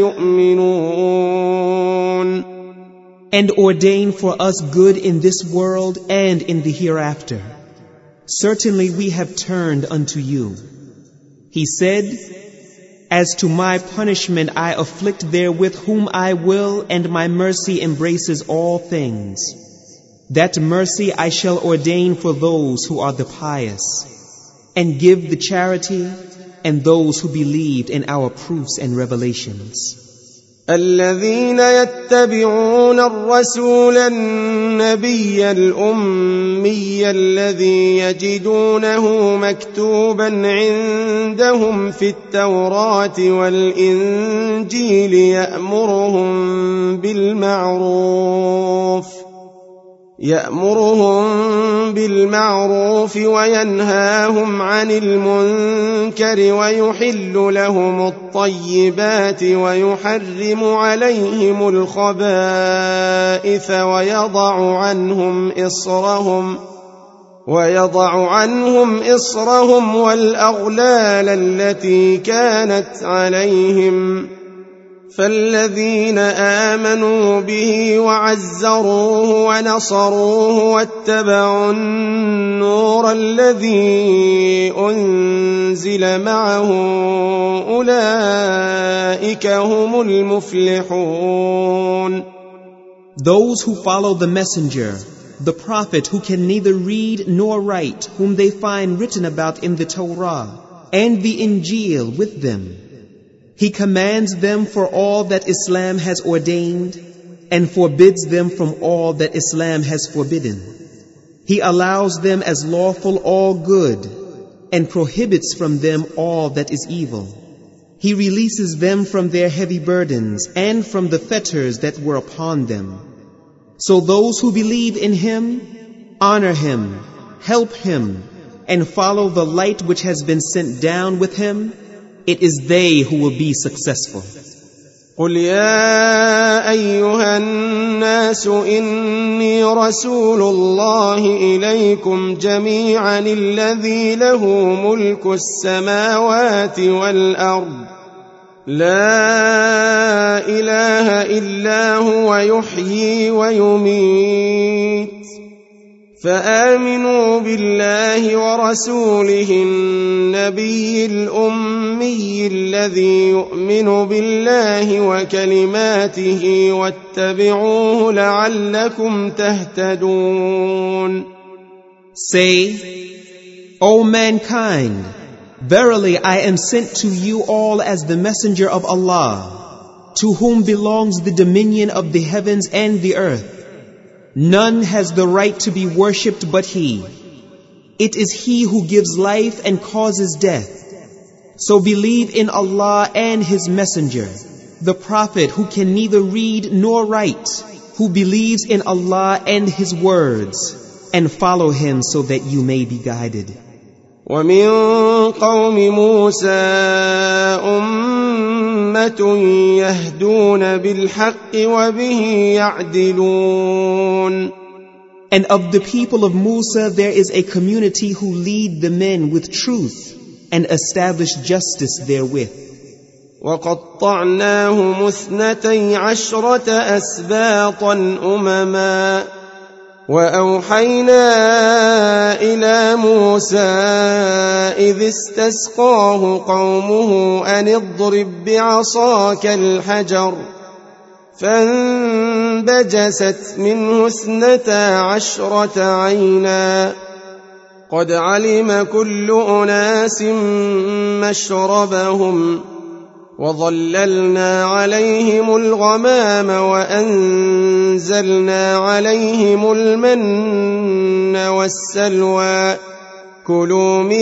يؤمنون. And ordain for us good in this world and in the hereafter. Certainly we have turned unto you. He said, As to my punishment I afflict therewith whom I will, and my mercy embraces all things. That mercy I shall ordain for those who are the pious, and give the charity, and those who believed in our proofs and revelations. الذين يتبعون الرسول النبي الأمي الذي يجدونه مكتوبا عندهم في التوراة يأمرهم بالمعروف وينهاهم عن المنكر ويحل لهم الطيبات ويحرم عليهم الخبائث ويضع عنهم إصرهم والأغلال التي كانت عليهم فالذين آمنوا به وعزروه ونصروه واتبعوا النور الذي أنزل معه أولئك هم المفلحون. Those who follow the messenger, the prophet who can neither read nor write, whom they find written about in the Torah and the Injil with them. He commands them for all that Islam has ordained and forbids them from all that Islam has forbidden. He allows them as lawful all good and prohibits from them all that is evil. He releases them from their heavy burdens and from the fetters that were upon them. So those who believe in Him, honor Him, help Him, and follow the light which has been sent down with Him, it is they who will be successful. قل يا أيها الناس إني رسول الله إليكم جميعا الذي له ملك السماوات والأرض لا إله إلا هو يحيي ويميت فآمنوا بالله ورسوله النبي الأمي الذي يؤمن بالله وكلماته واتبعوه لعلكم تهتدون. Say, O mankind, verily I am sent to you all as the messenger of Allah, to whom belongs the dominion of the heavens and the earth. None has the right to be worshipped but He. It is He who gives life and causes death. So believe in Allah and His messenger, the Prophet who can neither read nor write, who believes in Allah and His words, and follow Him so that you may be guided. ومن قوم موسى أمة يهدون بالحق وبه يعدلون. And of the people of Musa there is a community who lead the men with truth and establish justice therewith. وقطعناهم 12 أسباطا أمما وأوحينا إلى موسى إذ استسقاه قومه أن اضرب بعصاك الحجر فانبجست منه 12 عينا قد علم كل أناس مشربهم وظللنا عليهم الغمام وأنزلنا عليهم المن والسلوى كلوا من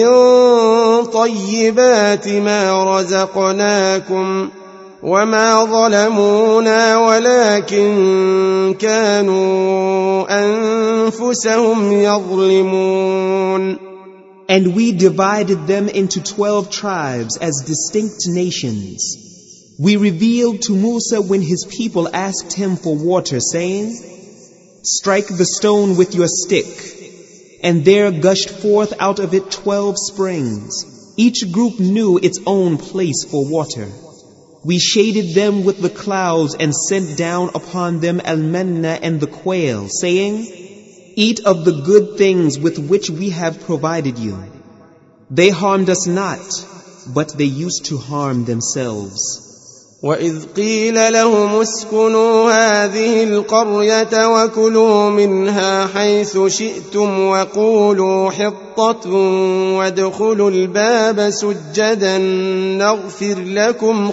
طيبات ما رزقناكم وما ظلمونا ولكن كانوا أنفسهم يظلمون. And we divided them into 12 tribes as distinct nations. We revealed to Musa when his people asked him for water, saying, "Strike the stone with your stick." And there gushed forth out of it 12 springs. Each group knew its own place for water. We shaded them with the clouds and sent down upon them al-manna and the quail, saying, "Eat of the good things with which we have provided you." They harmed us not, but they used to harm themselves. وَإِذْ قِيلَ لَهُمُ اسْكُنُوا هَٰذِهِ الْقَرْيَةَ وَكُلُوا مِنْهَا حَيْثُ شِئْتُمْ وَقُولُوا حِطَّةٌ وَادْخُلُوا الْبَابَ سُجَّدًا نَغْفِرْ لَكُمْ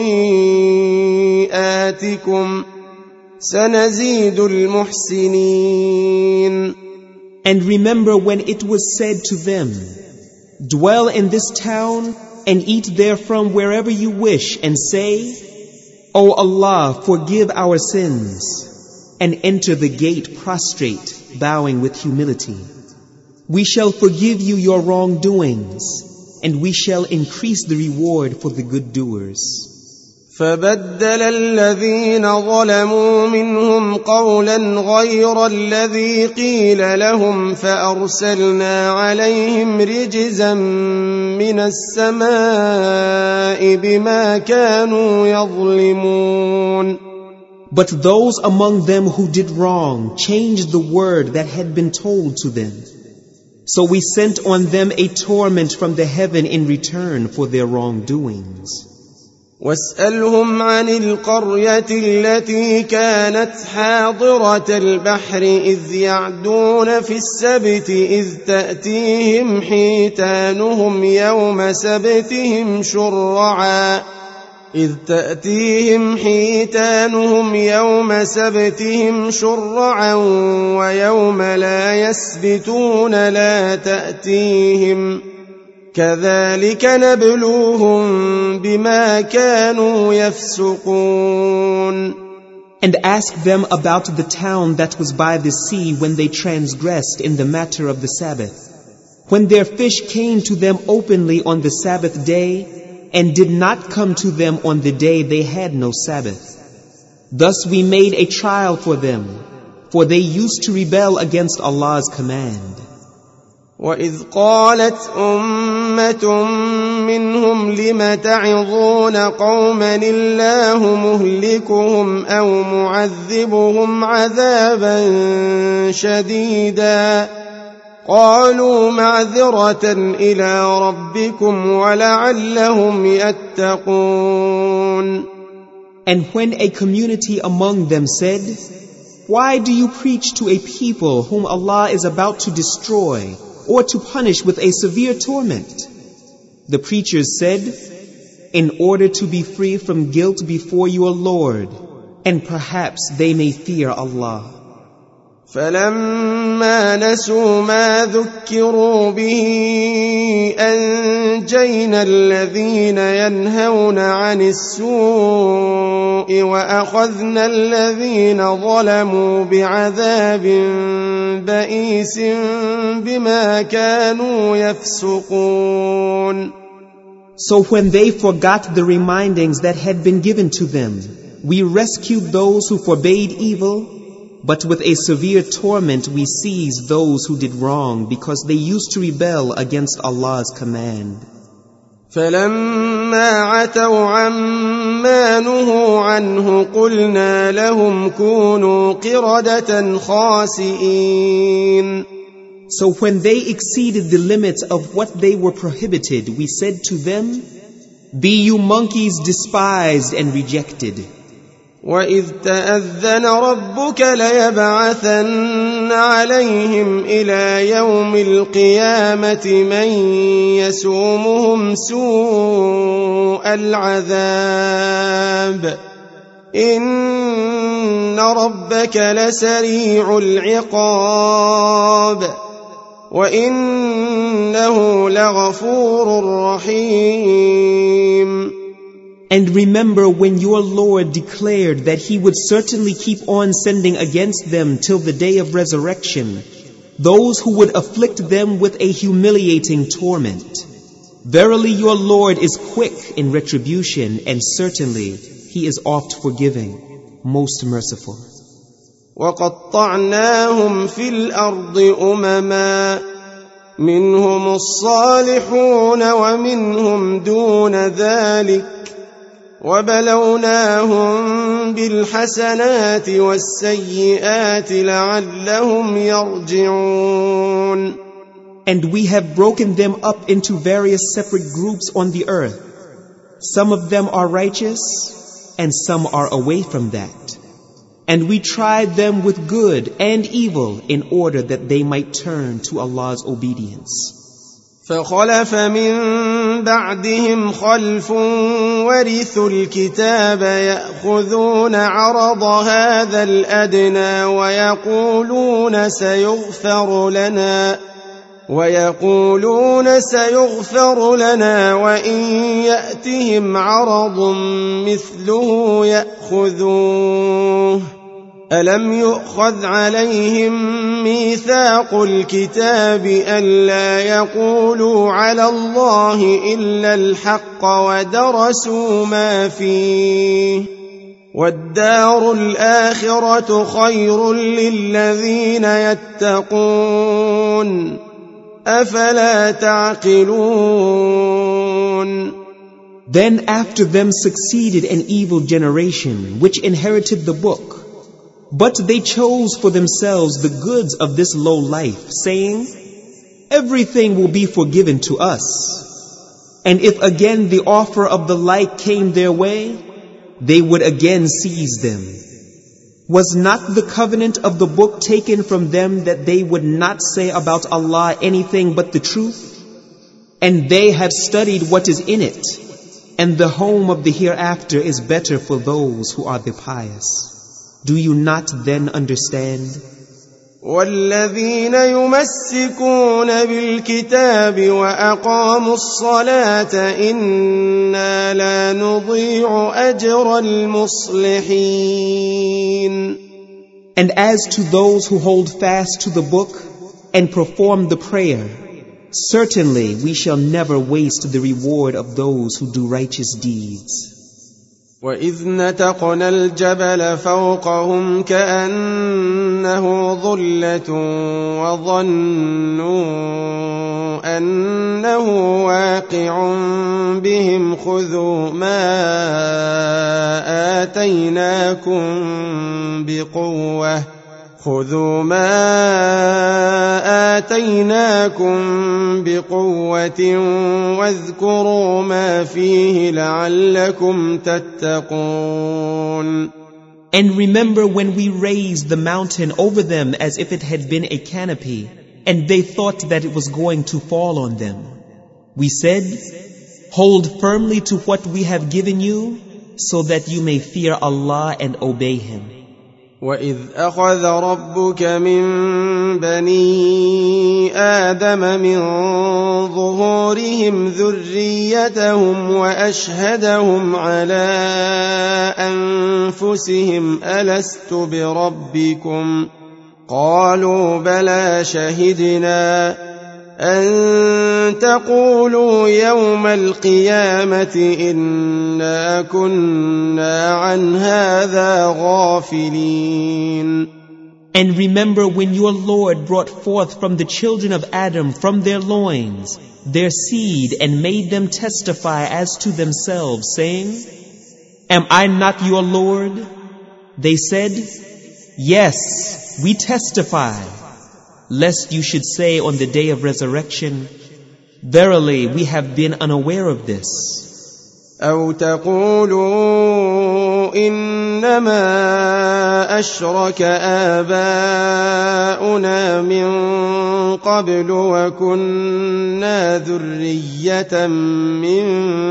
خَطِيئَاتِكُمْ سَنَزِيدُ الْمُحْسِنِينَ. And remember when it was said to them, "Dwell in this town and eat therefrom wherever you wish, and say, O Allah, forgive our sins, and enter the gate prostrate, bowing with humility. We shall forgive you your wrongdoings, and we shall increase the reward for the good doers. فبدل الذين ظلموا منهم قولا غير الذي قيل لهم فأرسلنا عليهم رجزا من السماء بما كانوا يظلمون. But those among them who did wrong changed the word that had been told to them. So we sent on them a torment from the heaven in return for their wrongdoings. واسألهم عن القرية التي كانت حاضرة البحر إذ يعدون في السبت إذ تأتيهم حيتانهم يوم سبتهم شرعا ويوم لا يسبتون لا تأتيهم كذلك نبلوهم بما كانوا يفسقون. And ask them about the town that was by the sea when they transgressed in the matter of the Sabbath, when their fish came to them openly on the Sabbath day and did not come to them on the day they had no Sabbath. Thus we made a trial for them, for they used to rebel against Allah's command. وَإِذْ قَالَتْ أُمَّةٌ مِّنْهُمْ لِمَ تَعِظُونَ قَوْمًا اللَّهُ مُهْلِكُهُمْ أَوْ مُعَذِّبُهُمْ عَذَابًا شَدِيدًا قَالُوا مَعْذِرَةً إِلَىٰ رَبِّكُمْ وَلَعَلَّهُمْ يَتَّقُونَ. And when a community among them said, "Why do you preach to a people whom Allah is about to destroy or to punish with a severe torment?" The preachers said, "In order to be free from guilt before your Lord, and perhaps they may fear Allah." فَلَمَّا نَسُوا مَا ذُكِّرُوا بِهِ أَنجَيْنَا الَّذِينَ يَنْهَوْنَ عَنِ السُّوءِ وَأَخَذْنَا الَّذِينَ ظَلَمُوا بِعَذَابٍ بَئِيسٍ بِمَا كَانُوا يَفْسُقُونَ. So when they forgot the remindings that had been given to them, we rescued those who forbade evil, but with a severe torment we seized those who did wrong because they used to rebel against Allah's command. فَلَمَّا عَتَوْا عَمَّا نُهُوا عَنْهُ قُلْنَا لَهُمْ كُونُوا قِرَدَةً خَاسِئِينَ. So when they exceeded the limits of what they were prohibited, we said to them, "Be you monkeys despised and rejected." وَإِذْ تَأَذَّنَ رَبُّكَ لَيَبْعَثَنَّ عَلَيْهِمْ إِلَى يَوْمِ الْقِيَامَةِ مَنْ يَسُومُهُمْ سُوءَ الْعَذَابِ إِنَّ رَبَّكَ لَسَرِيعُ الْعِقَابِ وَإِنَّهُ لَغَفُورٌ رَحِيمٌ. And remember when your Lord declared that He would certainly keep on sending against them till the day of resurrection those who would afflict them with a humiliating torment. Verily your Lord is quick in retribution, and certainly He is oft forgiving, most merciful. وَقَطَّعْنَاهُمْ فِي الْأَرْضِ أُمَمًا مِّنْهُمُ الصَّالِحُونَ وَمِنْهُمْ دُونَ ذَلِكَ وَبَلَوْنَاهُمْ بِالْحَسَنَاتِ وَالسَّيِّئَاتِ لَعَلَّهُمْ يَرْجِعُونَ. And we have broken them up into various separate groups on the earth. Some of them are righteous, and some are away from that. And we tried them with good and evil in order that they might turn to Allah's obedience. فَخَلَفَ مِن بَعْدِهِمْ خَلْفٌ وَرِثُوا الْكِتَابَ يَأْخُذُونَ عَرَضَ هَذَا الْأَدْنَى وَيَقُولُونَ سَيُغْفَرُ لَنَا وَإِن يَأْتِهِمْ عَرَضٌ مِثْلُهُ يَأْخُذُوهُ ألم يؤخذ عليهم ميثاق الكتاب ألا يقولوا على الله إلا الحق ودرسوا ما فيه والدار الآخرة خير للذين يتقون أفلا تعقلون. Then after them succeeded an evil generation which inherited the book. But they chose for themselves the goods of this low life, saying, everything will be forgiven to us. And if again the offer of the like came their way, they would again seize them. Was not the covenant of the book taken from them that they would not say about Allah anything but the truth? And they have studied what is in it, and the home of the hereafter is better for those who are the pious. Do you not then understand? والذين يمسكون بالكتاب وأقاموا الصلاة إنا لا نضيع أجر المصلحين. And as to those who hold fast to the book and perform the prayer, certainly we shall never waste the reward of those who do righteous deeds. وَإِذْ نَتَقْنَا الْجَبَلَ فَوْقَهُمْ كَأَنَّهُ ظُلَّةٌ وَظَنُّوا أَنَّهُ واقع بهم خذوا ما آتيناكم بقوة واذكروا ما فيه لعلكم تتقون. And remember when we raised the mountain over them as if it had been a canopy, and they thought that it was going to fall on them. We said, hold firmly to what we have given you, so that you may fear Allah and obey Him. وَإِذْ أَخَذَ رَبُّكَ مِنْ بَنِي آدَمَ مِنْ ظُهُورِهِمْ ذُرِّيَّتَهُمْ وَأَشْهَدَهُمْ عَلَى أَنفُسِهِمْ أَلَسْتُ بِرَبِّكُمْ قَالُوا بَلَى شَهِدْنَا أَن تَقُولُوا يَوْمَ الْقِيَامَةِ إِنَّا كُنَّا عَنْ هَذَا غَافِلِينَ. And remember when your Lord brought forth from the children of Adam from their loins their seed and made them testify as to themselves, saying, am I not your Lord? They said, yes, we testify. Lest you should say on the day of resurrection, verily we have been unaware of this. أو تقولوا إنما أشرك آباؤنا من قبل وكنا ذرية من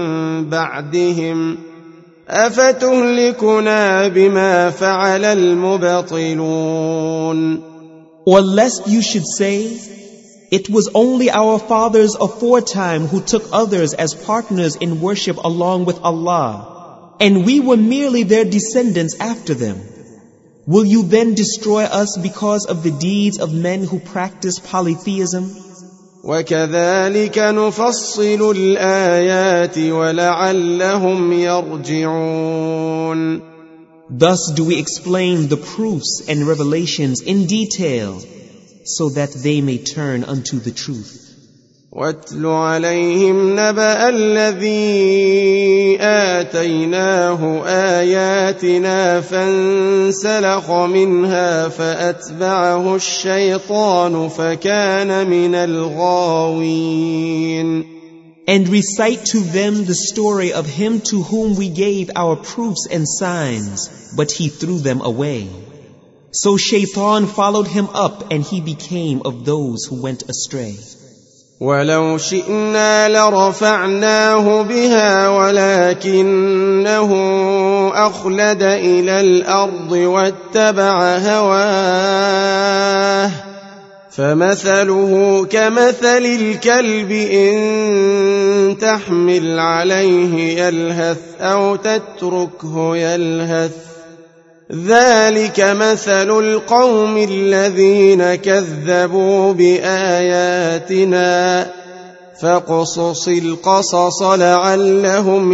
بعدهم أفتهلكنا بما فعل المبطلون. Or lest you should say, it was only our fathers aforetime who took others as partners in worship along with Allah, and we were merely their descendants after them. Will you then destroy us because of the deeds of men who practice polytheism? وَكَذَلِكَ نُفَصِّلُ الْآيَاتِ وَلَعَلَّهُمْ يَرْجِعُونَ. Thus do we explain the proofs and revelations in detail, so that they may turn unto the truth. وَاتْلُ عَلَيْهِمْ نَبَأَ الَّذِي آتَيْنَاهُ آيَاتِنَا فَانسَلَخَ مِنْهَا فَأَتْبَعَهُ الشَّيْطَانُ فَكَانَ مِنَ الْغَاوِينَ. And recite to them the story of him to whom we gave our proofs and signs, but he threw them away. So Shaitan followed him up, and he became of those who went astray. وَلَوْ شِئْنَا لَرَفَعْنَاهُ بِهَا وَلَكِنَّهُ أَخْلَدَ إِلَى الْأَرْضِ وَاتَّبَعَ هَوَاهُ فَمَثَلُهُ كَمَثَلِ الْكَلْبِ إِن تَحْمِلْ عَلَيْهِ يَلْهَثْ أَوْ تَتْرُكْهُ يَلْهَث ذلك مثل القوم الذين كذبوا بآياتنا فاقصص القصص لعلهم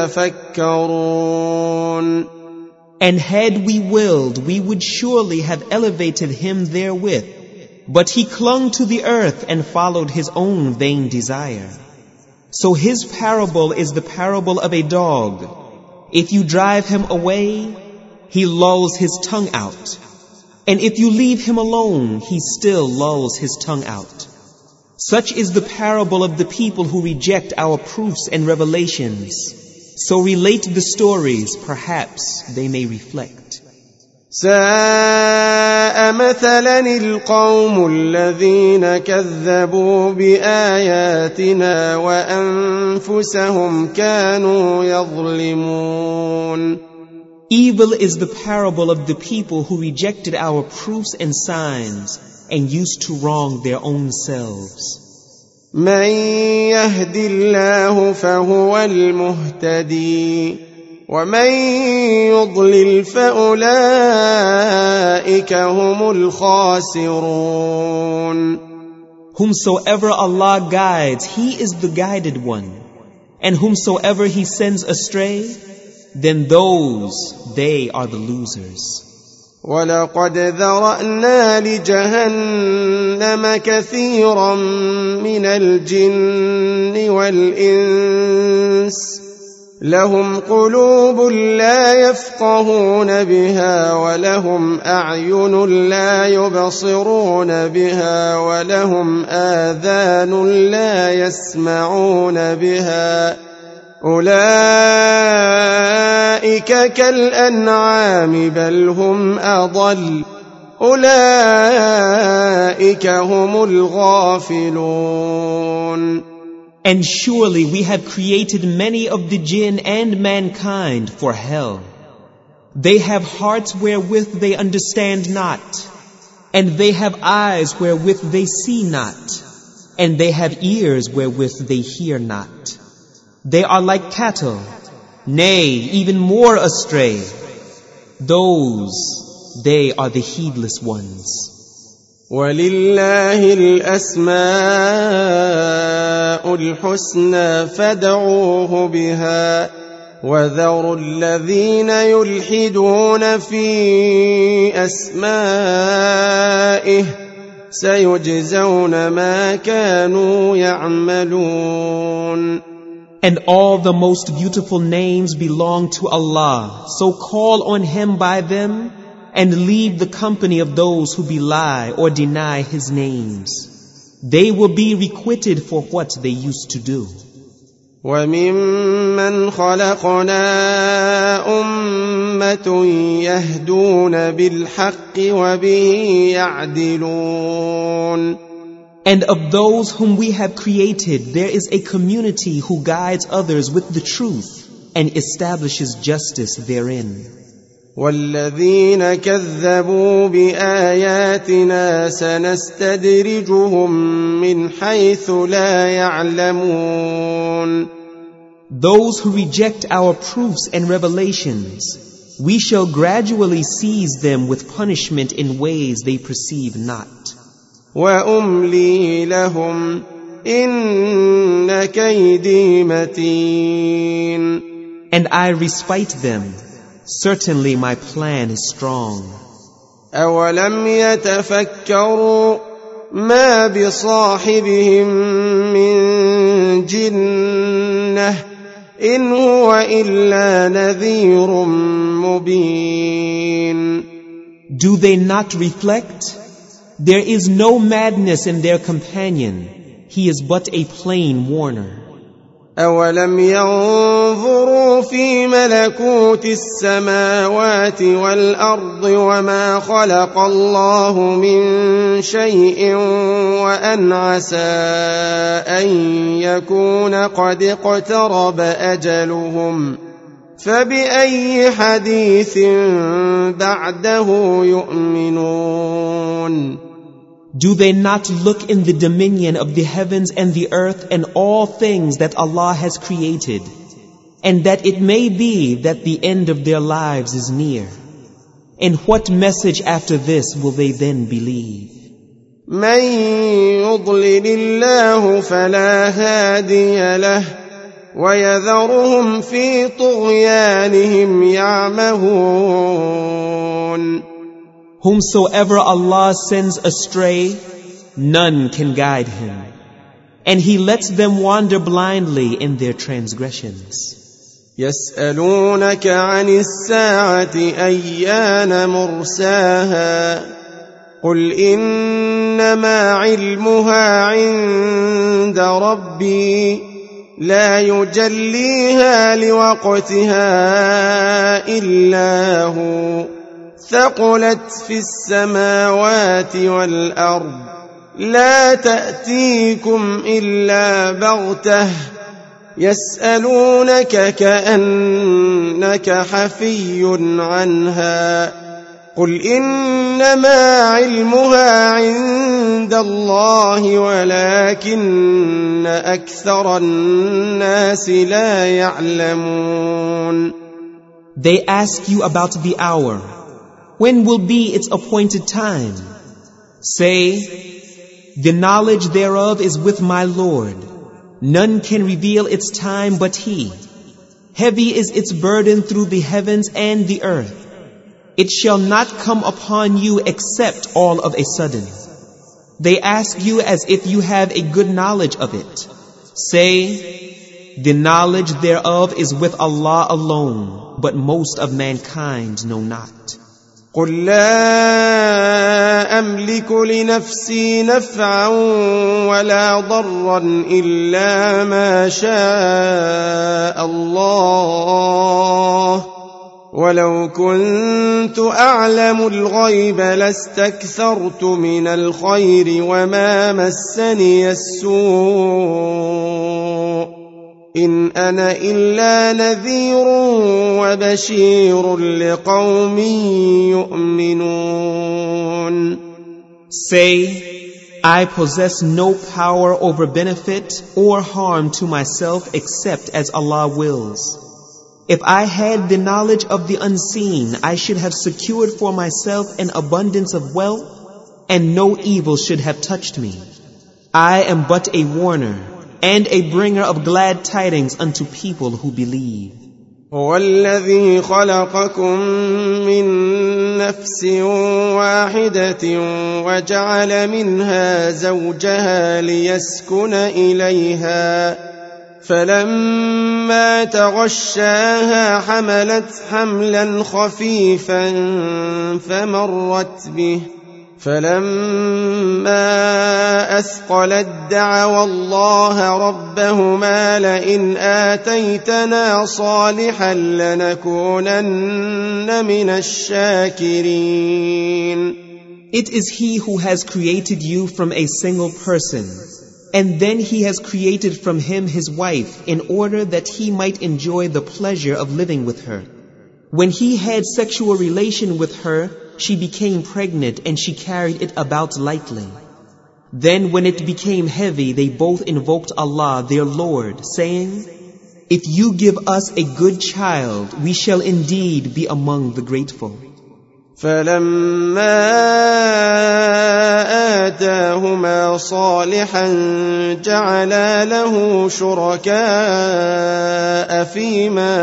يتفكرون. And had we willed, we would surely have elevated him therewith. But he clung to the earth and followed his own vain desire. So his parable is the parable of a dog. If you drive him away, he lolls his tongue out. And if you leave him alone, he still lolls his tongue out. Such is the parable of the people who reject our proofs and revelations. So relate the stories, perhaps they may reflect. ساء مثلا القوم الذين كذبوا بآياتنا وأنفسهم كانوا يظلمون. Evil is the parable of the people who rejected our proofs and signs and used to wrong their own selves. من يهد الله فهو المهتدي ومن يضلل فأولئك هم الخاسرون. Whomsoever Allah guides, He is the guided one. And whomsoever He sends astray, then they are the losers. ولقد ذرأنا لجهنم كثيرا من الجن والإنس لهم قلوب لا يفقهون بها ولهم أعين لا يبصرون بها ولهم آذان لا يسمعون بها أولئك كالأنعام بل هم أضل أولئك هم الغافلون. And surely we have created many of the jinn and mankind for hell. They have hearts wherewith they understand not, and they have eyes wherewith they see not, and they have ears wherewith they hear not. They are like cattle, nay, even more astray. They are the heedless ones. وَلِلَّهِ الْأَسْمَاءُ الْحُسْنَى فَادْعُوهُ بِهَا وَذَرُوا الَّذِينَ يُلْحِدُونَ فِي أَسْمَائِهِ سَيُجْزَوْنَ مَا كَانُوا يَعْمَلُونَ. And all the most beautiful names belong to Allah, so call on Him by them and leave the company of those who belie or deny His names. They will be requited for what they used to do. وَمِمَّنْ خَلَقْنَا أُمَّةٌ يَهْدُونَ بِالْحَقِّ وَبِهِ يَعْدِلُونَ. And of those whom we have created, there is a community who guides others with the truth and establishes justice therein. وَالَّذِينَ كَذَّبُوا بِآيَاتِنَا سَنَسْتَدْرِجُهُم مِّنْ حَيْثُ لَا يَعْلَمُونَ. Those who reject our proofs and revelations, we shall gradually seize them with punishment in ways they perceive not. وَأُمْلِي لَهُمْ إِنَّ كَيْدِي مَتِينٌ. And I respite them. Certainly my plan is strong. أَوَلَمْ يَتَفَكَّرُوا مَا بِصَاحِبِهِم مِّن جِنَّةٍ إِنْ هُوَ إِلَّا نَذِيرٌ مُبِينٌ. Do they not reflect? There is no madness in their companion. He is but a plain warner. أَوَلَمْ يَنظُرُوا فِي مَلَكُوتِ السَّمَاوَاتِ وَالْأَرْضِ وَمَا خَلَقَ اللَّهُ مِن شَيْءٍ وَأَنْ عَسَىٰ أَن يَكُونَ قَدِ اقْتَرَبَ أَجَلُهُمْ فَبِأَيِّ حَدِيثٍ بَعْدَهُ يُؤْمِنُونَ. Do they not look in the dominion of the heavens and the earth and all things that Allah has created, and that it may be that the end of their lives is near? And what message after this will they then believe? من يضلل الله فلا هادي له ويذرهم في طغيانهم يعمهون. Whomsoever Allah sends astray, none can guide him, and He lets them wander blindly in their transgressions. يسألونك عن الساعة أيان مرساها قل إنما علمها عند ربي لا يجليها لوقتها إلا هو ثقلت في السماوات والأرض لا تأتيكم إلا بغتة يسألونك كأنك حفي عنها قل إنما علمها عند الله ولكن أكثر الناس لا يعلمون. They ask you about the hour. When will be its appointed time? Say, the knowledge thereof is with my Lord. None can reveal its time but He. Heavy is its burden through the heavens and the earth. It shall not come upon you except all of a sudden. They ask you as if you have a good knowledge of it. Say, the knowledge thereof is with Allah alone, but most of mankind know not. قل لا أملك لنفسي نفعا ولا ضرا إلا ما شاء الله ولو كنت أعلم الغيب لاستكثرت من الخير وما مسني السوء إن أنا إلا نذير وبشير لقوم يؤمنون. Say, I possess no power over benefit or harm to myself except as Allah wills. If I had the knowledge of the unseen, I should have secured for myself an abundance of wealth, and no evil should have touched me. I am but a warner and a bringer of glad tidings unto people who believe. هو الذي خلقكم من نفس واحدة وجعل منها زوجها ليسكن إليها فلما تغشاها حملت حملا خفيفا فمرت به فلما أثقلت دعوا الله ربهما لئن آتيتنا صالحا لنكونن من الشاكرين. It is He who has created you from a single person, and then He has created from him his wife in order that he might enjoy the pleasure of living with her. When he had sexual relation with her, she became pregnant and she carried it about lightly. Then when it became heavy, they both invoked Allah, their Lord, saying, if you give us a good child, we shall indeed be among the grateful. فلما آتاهما صالحا جعلا له شركاء فيما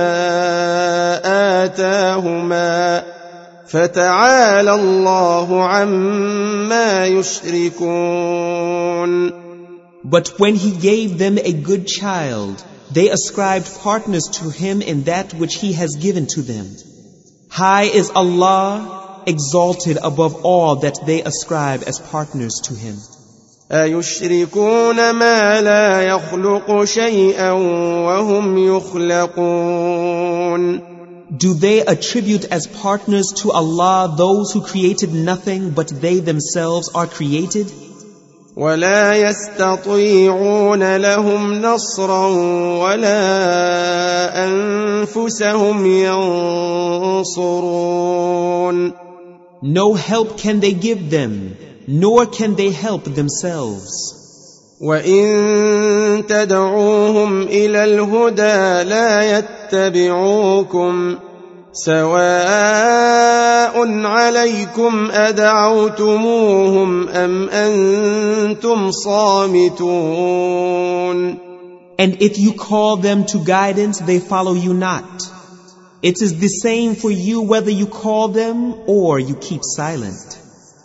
آتاهما فتعالى الله عما يشركون. But when He gave them a good child, they ascribed partners to Him in that which He has given to them. High is Allah, exalted above all that they ascribe as partners to Him. أَيُشْرِكُونَ مَا لَا يَخْلُقُ شَيْئًا وَهُمْ يُخْلَقُونَ. Do they attribute as partners to Allah those who created nothing but they themselves are created? وَلَا يَسْتَطِيعُونَ لَهُمْ نَصْرًا وَلَا أَنفُسَهُمْ يَنصُرُونَ. No help can they give them, nor can they help themselves. وَإِن تَدْعُوهُمْ إِلَى الْهُدَى لَا يَتَّبِعُوكُمْ سواء عليكم أدعوتموهم أم أنتم صامتون. And if you call them to guidance, they follow you not. It is the same for you whether you call them or you keep silent.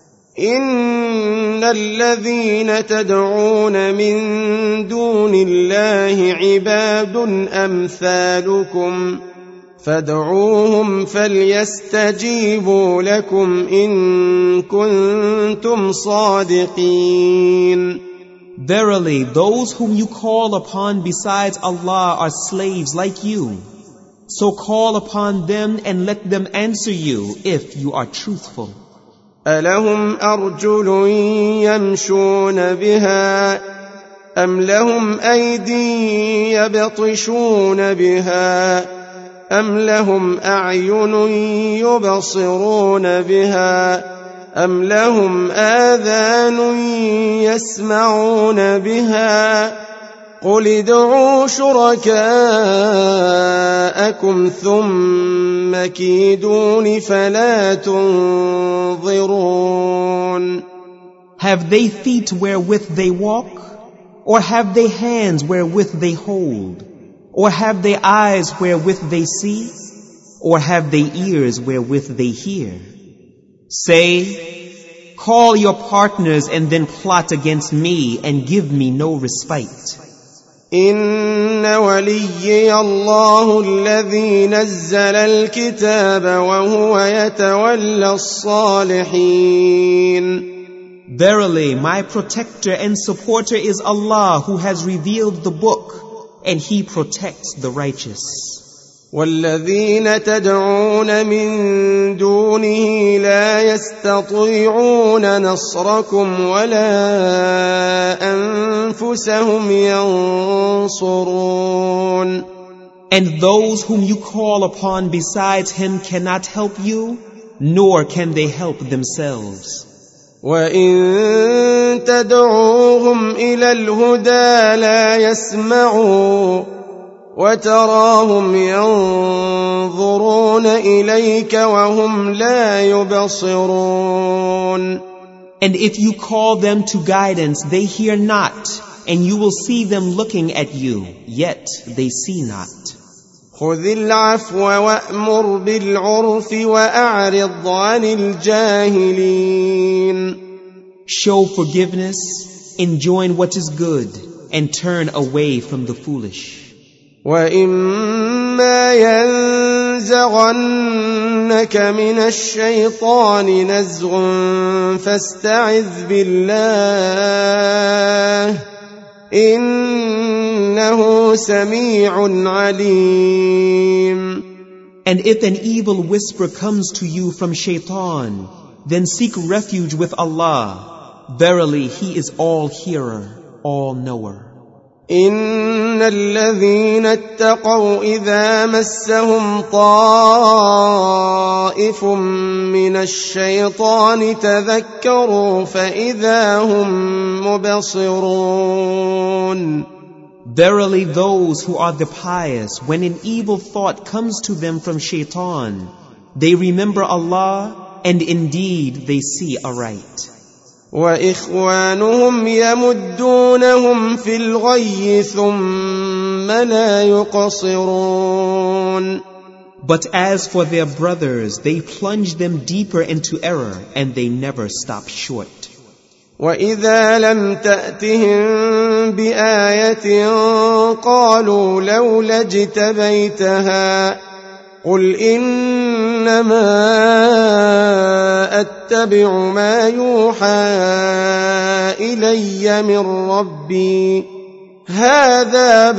إن الذين تدعون من دون الله عباد أمثالكم فادعوهم فليستجيبوا لكم إن كنتم صادقين. Verily, those whom you call upon besides Allah are slaves like you. So call upon them and let them answer you if you are truthful. ألهم أرجل يمشون بها أم لهم أيدي يبطشون بها أم لهم أعين يبصرون بها أم لهم آذان يسمعون بها قل ادعوا شركاءكم ثم كيدون فلا تنظرون. Have they feet wherewith they walk? Or have they hands wherewith they hold? Or have they eyes wherewith they see? Or have they ears wherewith they hear? Say, call your partners and then plot against me and give me no respite. إن وليي الله الذي نزل الكتاب وهو يتولى الصالحين. Verily, my protector and supporter is Allah who has revealed the book, and He protects the righteous. والذين تدعون من دونه لا يستطيعون نصركم ولا أنفسهم ينصرون. And those whom you call upon besides Him cannot help you, nor can they help themselves. وإن تدعوهم إلى الهدى لا يسمعوا وتراهم ينظرون إليك وهم لا يبصرون. And if you call them to guidance, they hear not, and you will see them looking at you, yet they see not. خذ العفو وأمر بالعرف وأعرض عن الجاهلين. Show forgiveness, enjoin what is good, and turn away from the foolish. وإما ينزغنك من الشيطان نزغ فاستعذ بالله إنه سميع عليم. And if an evil whisper comes to you from shaitan, then seek refuge with Allah. Verily, He is all hearer, all knower. إن الذين اتقوا إذا مسهم طائف من الشيطان تذكروا فإذا هم مبصرون. Verily, those who are the pious, when an evil thought comes to them from shaitan, they remember Allah, and indeed they see aright. وإخوانهم يمدونهم في الغي ثم لا يقصرون. But as for their brothers, they plunge them deeper into error, and they never stop short. وإذا لم تأتهم بآية قالوا لولا اجتبيتها قل إنما أتبع ما يوحى إلي من ربي هذا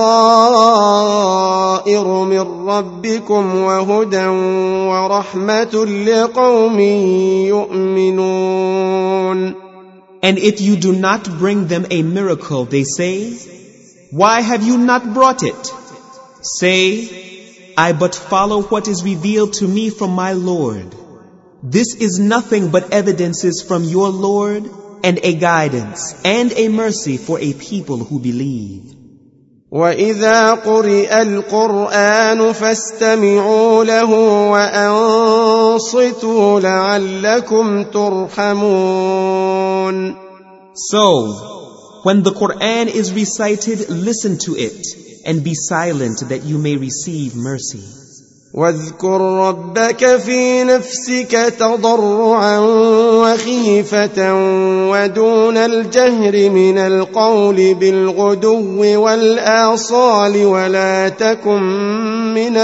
بصائر من ربكم وهدى ورحمة لقوم يؤمنون. And if you do not bring them a miracle, they say, why have you not brought it? Say, I but follow what is revealed to me from my Lord. This is nothing but evidences from your Lord, and a guidance, and a mercy for a people who believe. وإذا قرئ القرآن فاستمعوا له وأنصتوا لعلكم ترحمون. So, when the Quran is recited, listen to it and be silent that you may receive mercy. واذكر ربك في نفسك تضرعا وخيفة ودون الجهر من القول بالغدو والآصال ولا تكن من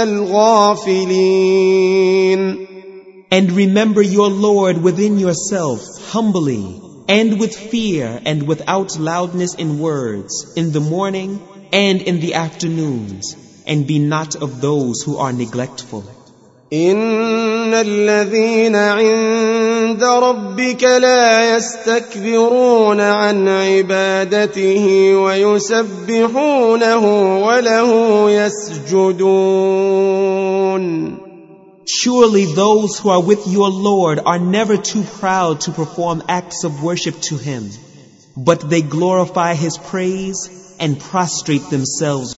الغافلين. And remember your Lord within yourself, humbly, and with fear and without loudness in words, in the morning and in the afternoons. And be not of those who are neglectful. إن الذين عند ربك لا يستكبرون عن عبادته ويسبحونه وله يسجدون. Surely those who are with your Lord are never too proud to perform acts of worship to Him, but they glorify His praise and prostrate themselves